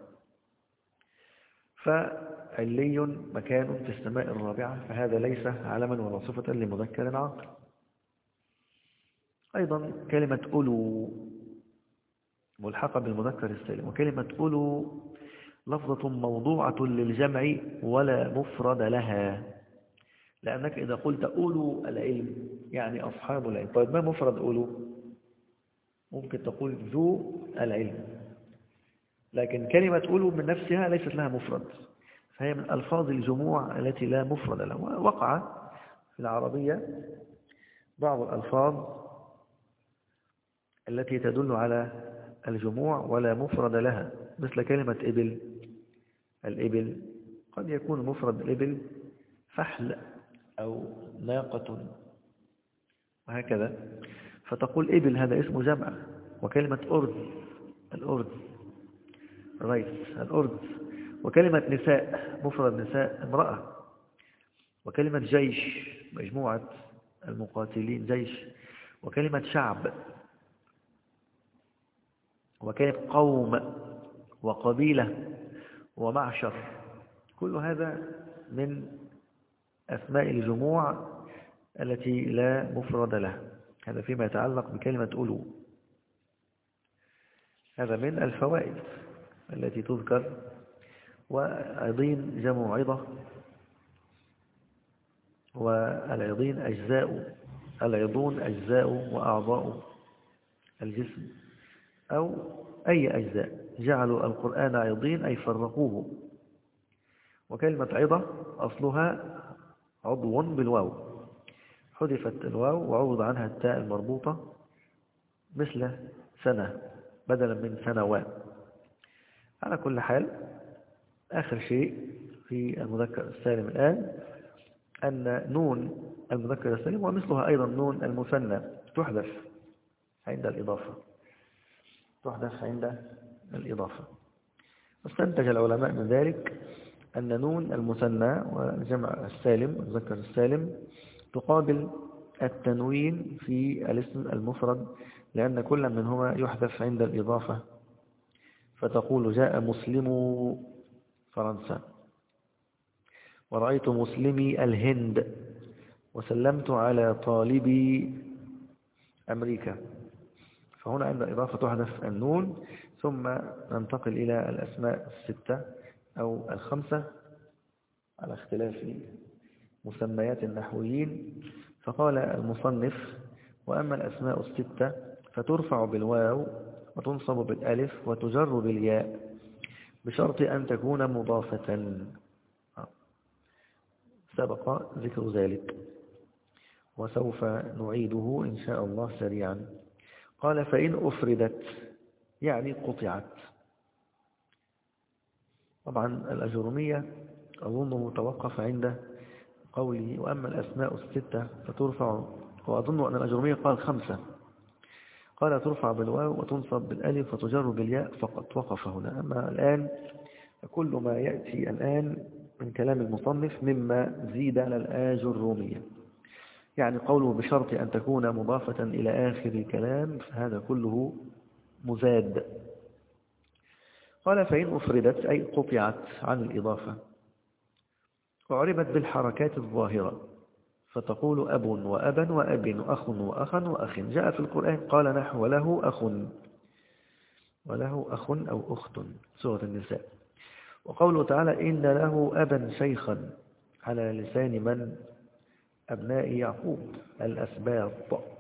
فعلي مكان في السماء الرابعة، فهذا ليس علما ولا صفة لمذكر عاقل. أيضا كلمة أولو ملحقة بالمذكر السالم، وكلمة أولو لفظة موضوعة للجمع ولا مفرد لها، لأنك إذا قلت أولو العلم يعني أصحاب العلم. طيب ما مفرد أولو؟ ممكن تقول ذو العلم، لكن كلمة أولو من نفسها ليست لها مفرد، فهي من ألفاظ الجموع التي لا مفرد لها. وقع في العربية بعض الألفاظ التي تدل على الجموع ولا مفرد لها، مثل كلمة إبل. الإبل قد يكون مفرد الإبل فحل أو ناقة وهكذا، فتقول إبل هذا اسم جمع. وكلمة أرز، الأرز ريس، الأرز وكلمة نساء مفرد نساء امرأة. وكلمة جيش مجموعة المقاتلين جيش. وكلمة شعب. وكلمة قوم وقبيلة ومعشر. كل هذا من أسماء الجموع التي لا مفرد لها. هذا فيما يتعلق بكلمة أولو. هذا من الفوائد التي تذكر. وعظيم جمع عظة. والعظين أجزاء. العظون أجزاء وأعضاء الجسم أو أي أجزاء. جعلوا القرآن عظين أي فرقوه. وكلمة عظة أصلها عضو بالواو، حذفت الواو وعوض عنها التاء المربوطة مثل سنة بدلا من سنوات. على كل حال آخر شيء في المذكر السالم الآن أن نون المذكر السالم ومثلها أيضا نون المثنى تحذف عند الإضافة. تحذف عند الإضافة. واستنتج العلماء من ذلك أن نون المثنى وجمع السالم المذكر السالم تقابل التنوين في الاسم المفرد، لأن كل منهما يحذف عند الإضافة. فتقول جاء مسلم فرنسا، ورأيت مسلمي الهند، وسلمت على طالبي أمريكا. فهنا عند الإضافة تحذف النون. ثم ننتقل إلى الأسماء الستة أو الخمسة على اختلاف مسميات النحويين. فقال المصنف: وأما الأسماء الستة فترفع بالواو وتنصب بالألف وتجر بالياء بشرط أن تكون مضافة. سبق ذكر ذلك وسوف نعيده إن شاء الله سريعا. قال: فإن أفردت يعني قطعت. طبعا الأجرمية أظنه توقف عند قوله وأما الأسماء الستة فترفع، وأظن أن الأجرمية قال خمسة، قال ترفع بالواو وتنصب بالألف وتجر بالياء فقط، وقف هنا. أما الآن كل ما يأتي الآن من كلام المصنف مما زيد على الأجرمية، يعني قوله بشرط أن تكون مضافة إلى آخر الكلام، فهذا كله مزاد. قال: فإن أفردت أي قطعت عن الإضافة وعربت بالحركات الظاهرة، فتقول أب وأبا وأب وأخ وأخا وأخ. جاء في القرآن قال نحو وله أخ أو أخت، سورة النساء. وقوله تعالى: إن له أبا شيخا، على لسان من؟ أبناء يعقوب الأسباط.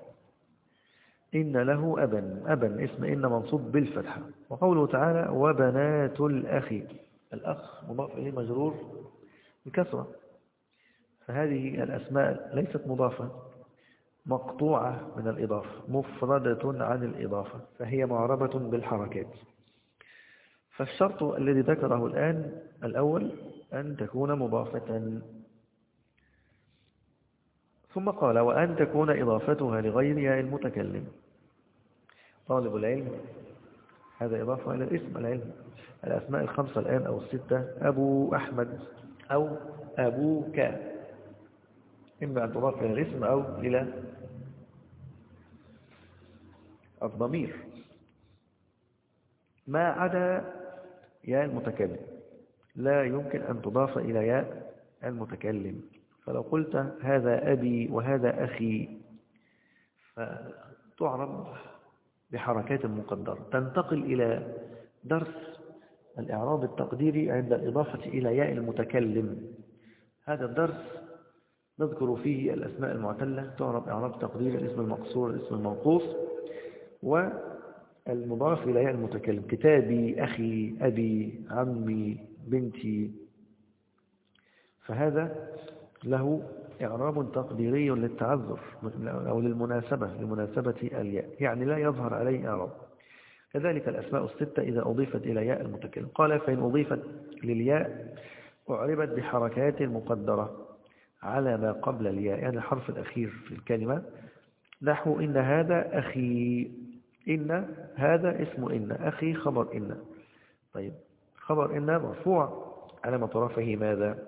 إن له أبا اسم إن منصوب بالفتحة. وقوله تعالى: وبنات الأخ، الأخ مضاف إليه مجرور بكسرة. فهذه الأسماء ليست مضافة، مقطوعة من الإضافة، مفردة عن الإضافة، فهي معربة بالحركات. فالشرط الذي ذكره الآن الأول أن تكون مضافة. ثم قال: وأن تكون إضافتها لغير ياء المتكلم. طالب العلم هذا إضافة إلى الاسم العلم. الأسماء الخمسة الآن أو الستة: أبو أحمد أو أبوك، إما أن تضاف إلى الاسم أو إلى الضمير، ما عدا ياء المتكلم لا يمكن أن تضاف إلى ياء المتكلم. فلو قلت هذا أبي وهذا أخي فتعرب بحركات مقدرة. تنتقل إلى درس الإعراب التقديري عند الإضافة إلى ياء المتكلم. هذا الدرس نذكر فيه الأسماء المعتلة تعرب إعراب تقديري: الاسم المقصور، الاسم المنقوص، والمضاف إلى ياء المتكلم: كتابي، أخي، أبي، عمي، بنتي. فهذا له إعراب تقديري للتعذر أو لمناسبة الياء، يعني لا يظهر عليه إعراب. كذلك الأسماء الستة إذا أضيفت إلى ياء المتكلم. قال: فإن أضيفت للياء أعربت بحركات مقدرة على ما قبل الياء، يعني الحرف الأخير في الكلمة، نحو إن هذا أخي. إن هذا اسم إن، أخي خبر إن. طيب خبر إن مرفوع علامة رفعه ماذا؟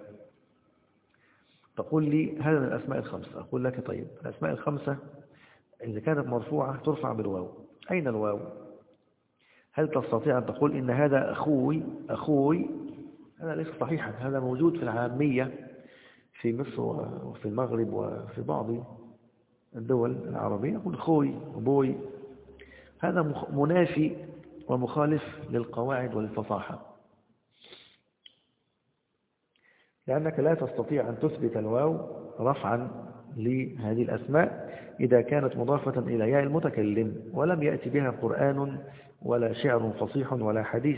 تقول لي هذا من الأسماء الخمسة. أقول لك طيب، الأسماء الخمسة إذا كانت مرفوعة ترفع بالواو. أين الواو؟ هل تستطيع أن تقول إن هذا أخوي؟ هذا ليس صحيحا. هذا موجود في العامية في مصر وفي المغرب وفي بعض الدول العربية، يقول خوي وبوي. هذا منافي ومخالف للقواعد والفصاحة، لأنك لا تستطيع أن تثبت الواو رفعا لهذه الأسماء إذا كانت مضافة إلى ياء المتكلم ولم يأتي بها قرآن ولا شعر فصيح ولا حديث.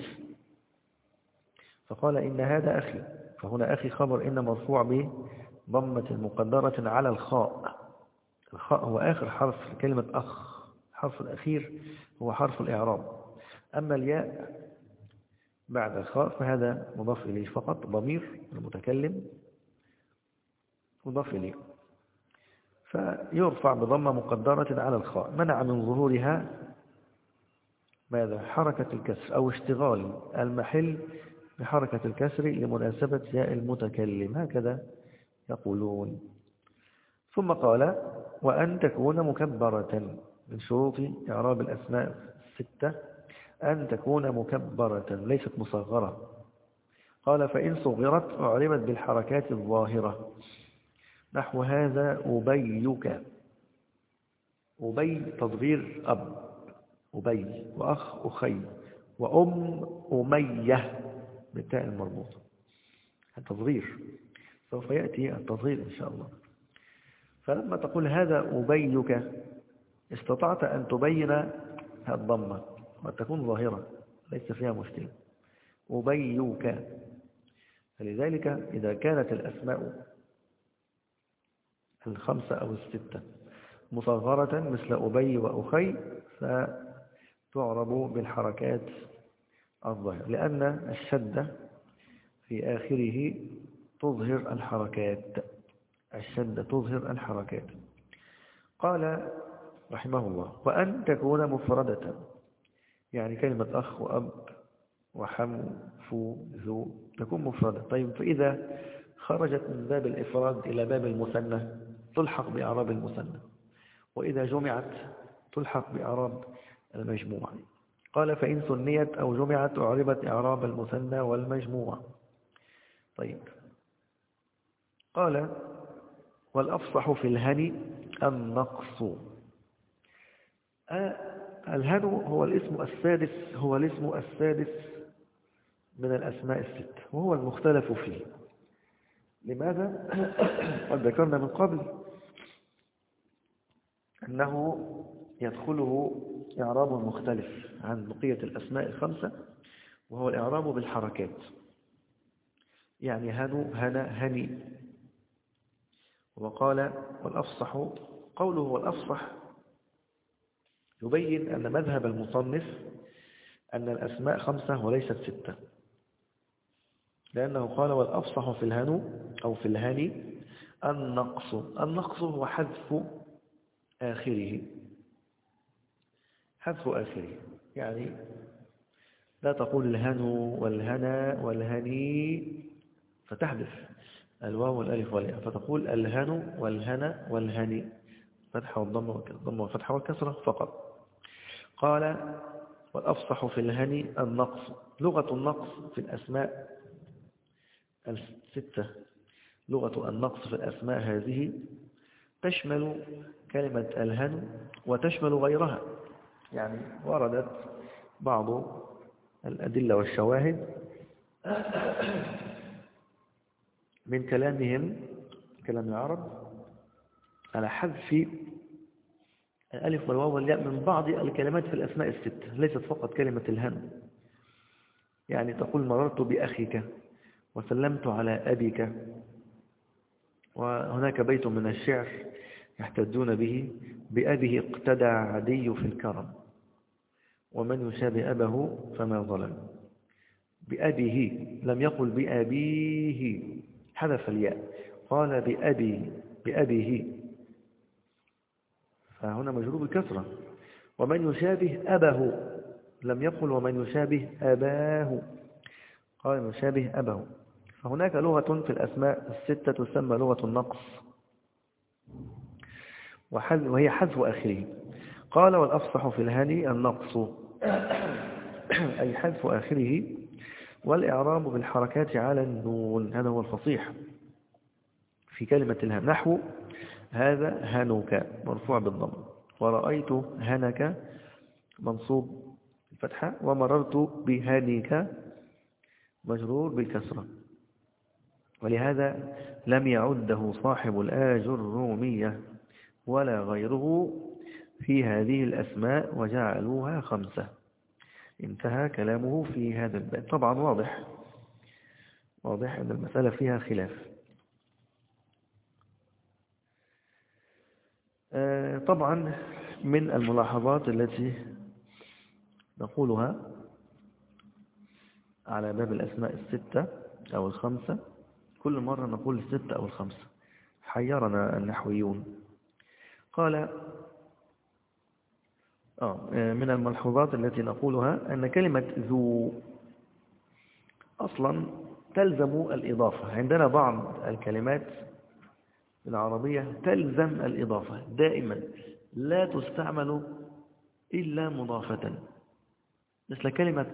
فقال إن هذا أخي، فهنا أخي خبر إن مرفوع بضمة مقدرة على الخاء. الخاء هو آخر حرف في كلمة أخ، الحرف الأخير هو حرف الإعراب. أما الياء بعد الخاء فهذا مضاف إليه فقط، ضمير المتكلم مضاف إليه، فيرفع بضمة مقدرة على الخاء منع من ظهورها ماذا؟ حركة الكسر أو اشتغال المحل بحركة الكسر لمناسبة ياء المتكلم، هكذا يقولون. ثم قال وأن تكون مكبرة. من شروط إعراب الأسماء 6 أن تكون مكبرة ليست مصغرة. قال فإن صغرت أعربت بالحركات الظاهرة، نحو هذا أبيك. أبي تصغير أب، أبي، وأخ أخي، أمية بالتاء المربوطة، التصغير. سوف يأتي التصغير إن شاء الله. فلما تقول هذا أبيك استطعت أن تبين الضمة وتكون ظاهرة ليس فيها مشكلة، أبيك. فلذلك إذا كانت الأسماء 5 أو 6 مصغرة مثل أبي وأخي فتعرب بالحركات الظاهرة، لأن الشدة في آخره تظهر الحركات، الشدة تظهر الحركات. قال رحمه الله وأن تكون مفردة، يعني كلمة أخ وأب وحم فو ذو تكون مفردة. طيب فإذا خرجت من باب الإفراد إلى باب المثنى تلحق بإعراب المثنى، وإذا جمعت تلحق بإعراب المجموع. قال فإن ثنيت أو جمعت أعربت إعراب المثنى والمجموع. طيب قال والأفصح في الهني النقص. الهنو هو الاسم السادس من الأسماء 6 وهو المختلف فيه. لماذا؟ قد ذكرنا من قبل أنه يدخله إعراب مختلف عن بقية الأسماء 5، وهو الإعراب بالحركات، يعني هنو هنا هني. وقال والأفصح، قوله والأفصح يبين أن مذهب المصنف أن الأسماء 5 وليست 6، لأنه قال والأفصح في الهنو أو في الهني النقص. النقص هو حذف آخره، حذف آخره، يعني لا تقول الهنو والهنا والهني فتحذف الواو والالف والياء، فتقول الهنو والهنا والهني، فتحة والضمة والفتحة والكسرة فقط. قال والأفصح في الهني النقص. لغة النقص في الأسماء 6، لغة النقص في الأسماء هذه تشمل كلمة الهنو وتشمل غيرها، يعني وردت بعض الأدلة والشواهد من كلامهم، كلام العرب، على حذف الألف والواو والياء من بعض الكلمات في الأسماء 6، ليست فقط كلمة الهنو. يعني تقول مررت بأخيك وسلمت على أبيك. وهناك بيت من الشعر يحتجون به: بأبيه اقتدى عدي في الكرم ومن يشابه أبه فما ظلم. بأبيه، لم يقل بأبيه، حذف الياء، قال بأبيه، فهنا مجرور بالكسرة. ومن يشابه أبه، لم يقل ومن يشابه أباه، قال من يشابه أبه. فهناك لغة في الأسماء الستة تسمى لغة النقص، وهي حذف آخره. قال والأفصح في الهادي النقص أي حذف آخره، والإعراب بالحركات على النون، هذا هو الفصيح في كلمة الهم. نحو هذا هنك مرفوع بالضم، ورأيت هنك منصوب الفتحة، ومررت بهنك مجرور بالكسرة. ولهذا لم يعده صاحب الآجرومية ولا غيره في هذه الأسماء وجعلوها 5. انتهى كلامه في هذا الباب. طبعا واضح أن المسألة فيها خلاف. طبعا من الملاحظات التي نقولها على باب الأسماء الستة أو الخمسة، كل مرة نقول الستة أو الخمسة، حيرنا النحويون. قال من الملحوظات التي نقولها أن كلمة ذو أصلا تلزم الإضافة. عندنا بعض الكلمات العربية تلزم الإضافة دائما، لا تستعمل إلا مضافة، مثل كلمة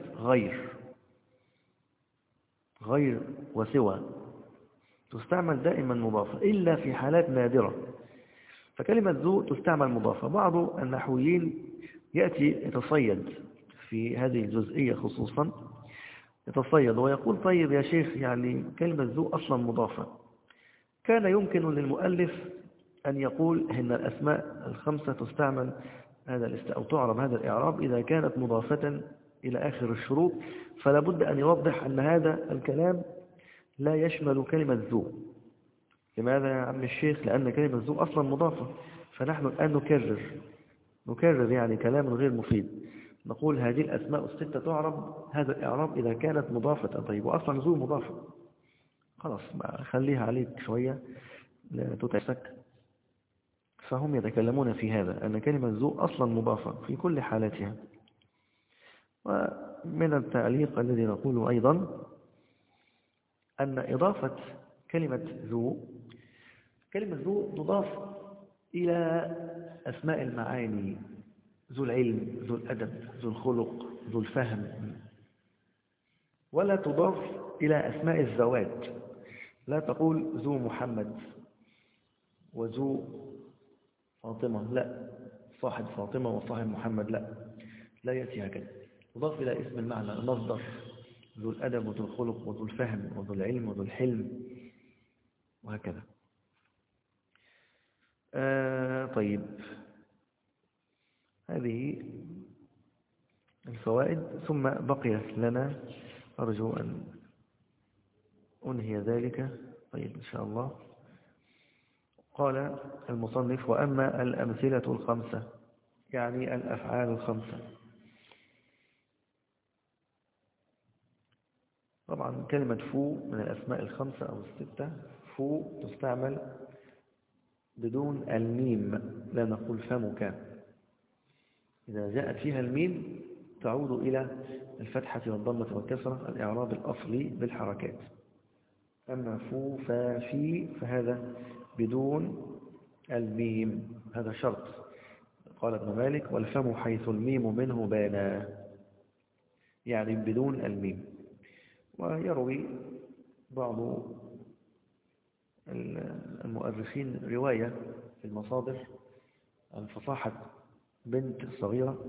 غير وسوى تستعمل دائما مضافة إلا في حالات نادرة. فكلمة ذو تستعمل مضافة. بعض النحويين يأتي يتصيد في هذه الجزئية خصوصا، يتصيد ويقول طيب يا شيخ، يعني كلمة ذو أصلا مضافة، كان يمكن للمؤلف أن يقول إن الأسماء الخمسة تستعمل أو تعرب هذا الإعراب إذا كانت مضافة إلى آخر الشروط، فلا بد أن يوضح أن هذا الكلام لا يشمل كلمة ذو. لماذا يا عم الشيخ؟ لأن كلمة ذو أصلا مضافة، فنحن الآن نكرر يعني كلام غير مفيد. نقول هذه الأسماء الستة تعرب هذا الإعراب إذا كانت مضافة. طيب وأصلا ذو مضافة، خلاص خليها عليك شوية لا تتعسك. فهم يتكلمون في هذا، أن كلمة ذو أصلا مضافة في كل حالاتها. ومن التعليق الذي نقوله أيضا أن إضافة كلمة ذو تضاف إلى أسماء المعاني: ذو العلم، ذو الأدب، ذو الخلق، ذو الفهم، ولا تضاف إلى أسماء الزواج. لا تقول ذو محمد وذو فاطمة، لا، صاحب فاطمة وصاحب محمد، لا يأتي هكذا. تضاف إلى اسم المعنى، المصدر: ذو الأدب وذو الخلق وذو الفهم وذو العلم وذو الحلم، وهكذا. طيب، هذه الفوائد. ثم بقي لنا، أرجو أن أنهي ذلك طيب إن شاء الله. قال المصنف: وأما الأمثلة الخمسة، يعني الأفعال الخمسة. طبعا كلمة فو من الأسماء الخمسة أو الستة. فو تستعمل بدون الميم، لا نقول فمك. إذا جاءت فيها الميم تعود إلى الفتحة والضمة والكسرة، الإعراب الأصلي بالحركات. أما فو ففي فهذا بدون الميم، هذا شرط. قال ابن مالك: والفم حيث الميم منه بانا، يعني بدون الميم. ويروي بعض المؤرخين رواية في المصادر عن فصاحة بنت صغيرة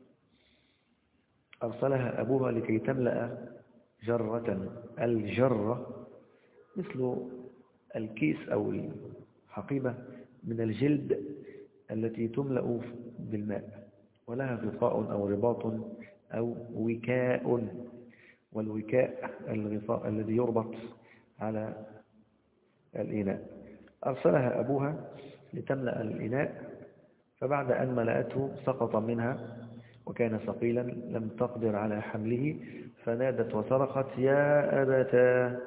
أرسلها أبوها لكي تملأ جرة. الجرة مثل الكيس أو الحقيبة من الجلد التي تملأ بالماء، ولها غطاء أو رباط أو وكاء، والوكاء الغطاء الذي يربط على الإناء. أرسلها أبوها لتملأ الإناء، فبعد أن ملأته سقط منها وكان ثقيلا لم تقدر على حمله، فنادت وصرخت: يا أبتاه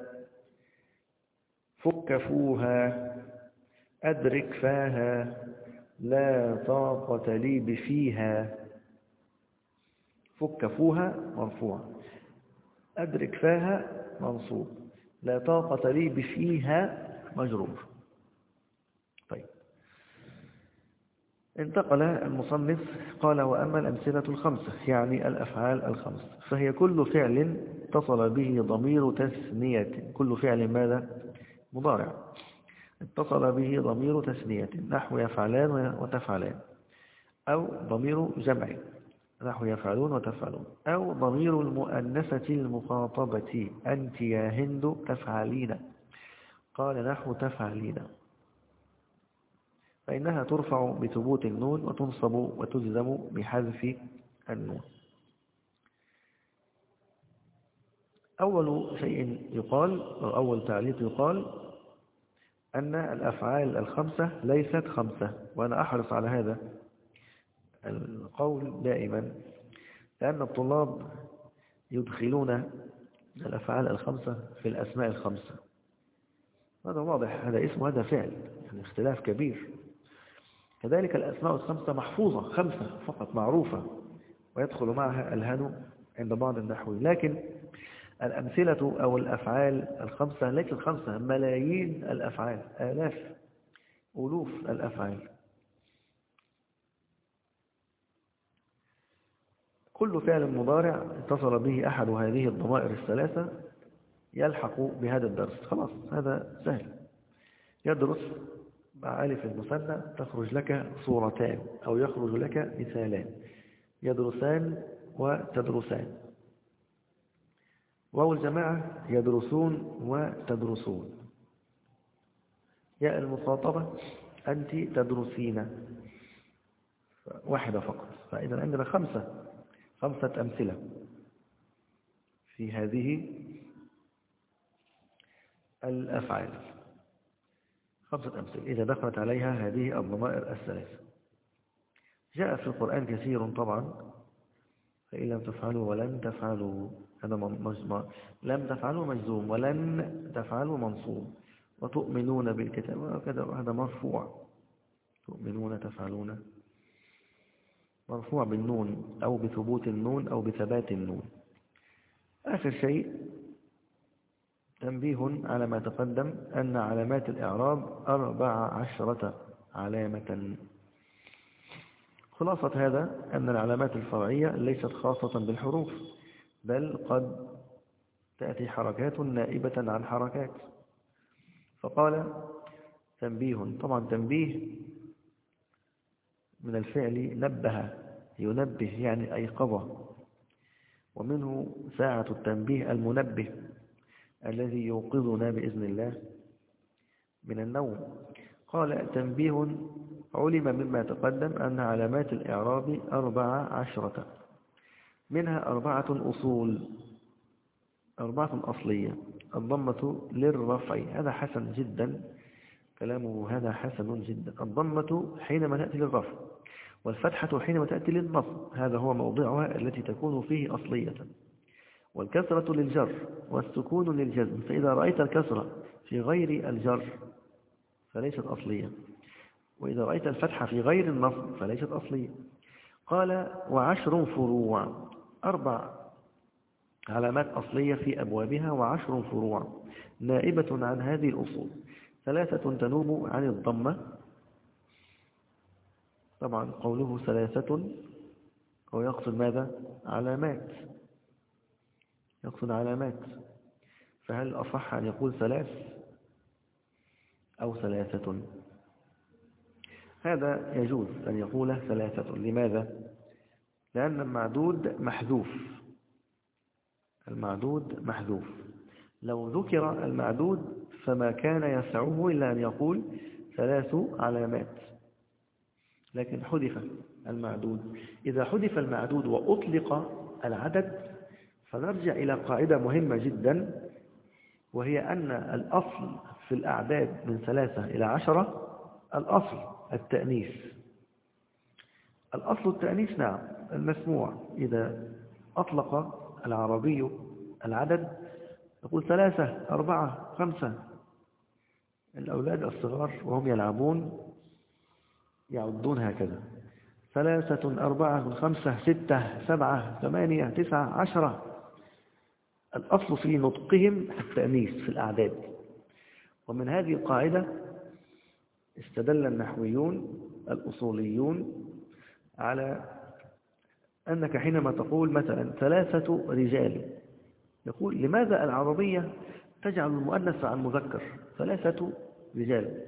فك فوها أدرك فاها لا طاقة لي بفيها. فك فوها مرفوع، أدرك فاها منصوب، لا طاقة لي بفيها مجرور. طيب، انتقل المصنف قال: وأما الأمثلة الخمسة، يعني الأفعال الخمس، فهي كل فعل اتصل به ضمير تثنية. كل فعل ماذا؟ مضارع. اتصل به ضمير تثنية نحو يفعلان وتفعلان، أو ضمير جمع نحو يفعلون وتفعلون، أو ضمير المؤنثة المخاطبة أنت يا هند تفعلين، قال نحو تفعلين، فإنها ترفع بثبوت النون وتنصب وتجزم بحذف النون. أول شيء يقال، أو أول تعليق يقال، أن الأفعال الخمسة ليست خمسة، وأنا أحرص على هذا القول دائما، لأن الطلاب يدخلون الأفعال الخمسة في الأسماء الخمسة. هذا واضح، هذا اسم وهذا فعل، يعني اختلاف كبير. كذلك الأسماء الخمسة محفوظة، خمسة فقط معروفة، ويدخل معها الهن عند بعض النحويين. لكن الأمثلة أو الأفعال الخمسة ليست خمسة، ملايين الأفعال، آلاف ألوف الأفعال. كل فعل مضارع اتصل به أحد هذه الضمائر الثلاثة يلحق بهذا الدرس. خلاص، هذا سهل. يدرس مع ألف المثنى تخرج لك صورتان، أو يخرج لك مثالان: يدرسان وتدرسان. واو الجماعة يدرسون وتدرسون. ياء المخاطبة أنت تدرسين، واحدة فقط. فإذا عندنا خمسة أمثلة في هذه الأفعال، خمسة أمثلة إذا دخلت عليها هذه الضمائر الثلاثة. جاء في القرآن كثير طبعا: فإن لم تفعلوا ولن تفعلوا، هذا لم تفعلوا مجزوم، ولن تفعلوا منصوب، وتؤمنون بالكتاب، وكذا، هذا مرفوع. تؤمنون تفعلون مرفوع بالنون، أو بثبوت النون، أو بثبات النون. آخر شيء تنبيه على ما تقدم، أن علامات الإعراب 14 علامة. خلاصة هذا أن العلامات الفرعية ليست خاصة بالحروف، بل قد تأتي حركات نائبة عن حركات. فقال تنبيه، طبعا تنبيه من الفعل نبه، ينبه يعني أيقظة، ومنه ساعة التنبيه المنبه الذي يوقظنا بإذن الله من النوم. قال تنبيه علم مما تقدم أن علامات الإعراب 14، منها 4 أصول، 4 أصلية: الضمة للرفع، هذا حسن جدا، كلامه هذا حسن جدا. الضمة حينما تأتي للرفع، والفتحة حينما تأتي للنصب، هذا هو موضعها التي تكون فيه أصلية، والكسرة للجر، والسكون للجزم. فإذا رأيت الكسرة في غير الجر فليست أصلية، وإذا رأيت الفتحة في غير النصب فليست أصلية. قال 10 فروع، 4 علامات أصلية في أبوابها، و10 فروع نائبة عن هذه الأصول: 3 تنوب عن الضمة. طبعا قوله 3 هو يقصد ماذا؟ علامات، يقصد علامات. فهل أصح أن يقول 3 أو 3؟ هذا يجوز أن يقول 3. لماذا؟ لأن المعدود محذوف، المعدود محذوف. لو ذكر المعدود فما كان يسعه إلا أن يقول 3 علامات، لكن حذف المعدود. إذا حذف المعدود وأطلق العدد فنرجع إلى قاعدة مهمة جدا، وهي أن الأصل في الأعداد من 3 إلى 10 الأصل التأنيث. الأصل التأنيث، نعم، المسموع. إذا أطلق العربي العدد يقول 3 4 5. الأولاد الصغار وهم يلعبون يعدون هكذا: 3 4 5 6 7 8 9 10. الأصل في نطقهم التأنيث في الأعداد. ومن هذه القاعدة استدل النحويون الأصوليون على أنك حينما تقول مثلا 3 رجال، يقول لماذا العربية تجعل المؤنث عن المذكر 3 رجال؟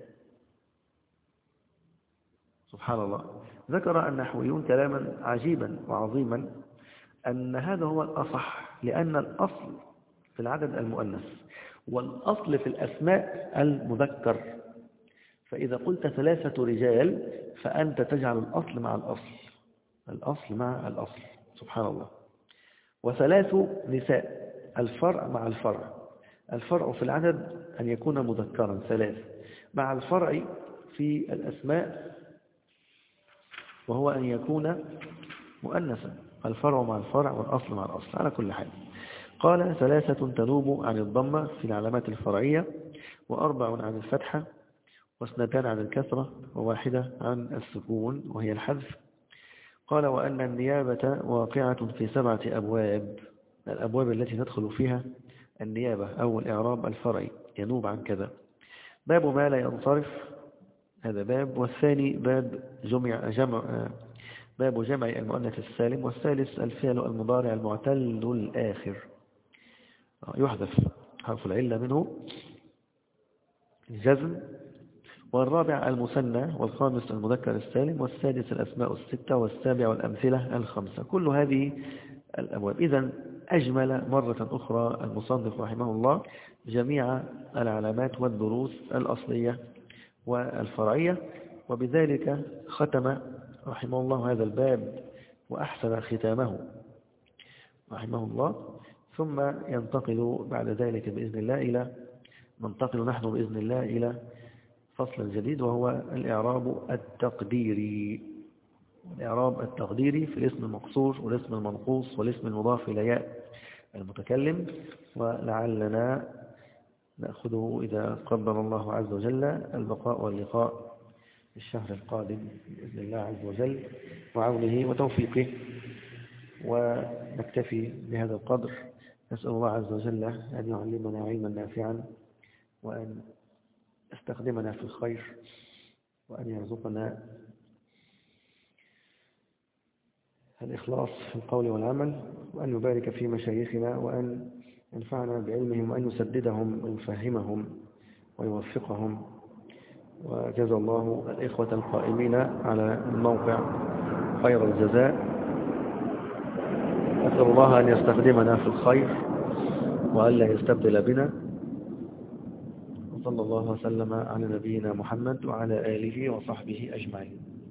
سبحان الله. ذكر النحويون كلاما عجيبا وعظيما، أن هذا هو الأصح، لأن الأصل في العدد المؤنث والأصل في الأسماء المذكر. فإذا قلت 3 رجال فأنت تجعل الأصل مع الأصل مع الأصل. سبحان الله. و3 نساء، الفرع مع الفرع. الفرع في العدد أن يكون مذكرا 3 مع الفرع في الأسماء وهو أن يكون مؤنثا. الفرع مع الفرع والأصل مع الأصل على كل حال. قال 3 تنوب عن الضمة في العلامات الفرعية، و4 عن الفتحة، و2 عن الكسرة، و1 عن السكون وهي الحذف. قال وأن النيابة واقعة في 7 أبواب، الأبواب التي تدخل فيها النيابة أو الإعراب الفرعي ينوب عن كذا. باب ما لا ينصرف، هذا باب. والثاني باب جمع المؤنث السالم. والثالث الفعل المضارع المعتل الآخر يحذف حرف العلة منه الجزم. والرابع المثنى. والخامس المذكر السالم. والسادس الأسماء 6. والسابع والأمثلة 5. كل هذه الأبواب. إذن أجمل مرة أخرى المصنف رحمه الله جميع العلامات والدروس الأصلية والفرعية، وبذلك ختم رحمه الله هذا الباب وأحسن ختامه رحمه الله. ثم ينتقل بعد ذلك بإذن الله ننتقل نحن بإذن الله إلى فصل جديد، وهو الإعراب التقديري. الإعراب التقديري في الاسم المقصور والاسم المنقوص والاسم المضاف إلى ياء المتكلم. ولعلنا نأخذه إذا قدر الله عز وجل البقاء واللقاء في الشهر القادم بإذن الله عز وجل وعونه وتوفيقه. ونكتفي بهذا القدر. نسأل الله عز وجل أن يعلمنا علما نافعا، وأن يستخدمنا في الخير، وأن يرزقنا الإخلاص في القول والعمل، وأن يبارك في مشايخنا، وأن ينفعنا بعلمهم، وأن يسددهم ويفهمهم ويوفقهم. وجزا الله الإخوة القائمين على الموقع خير الجزاء. أسأل الله أن يستخدمنا في الخير وألا يستبدل بنا. وصلى الله وسلم على نبينا محمد وعلى آله وصحبه أجمعين.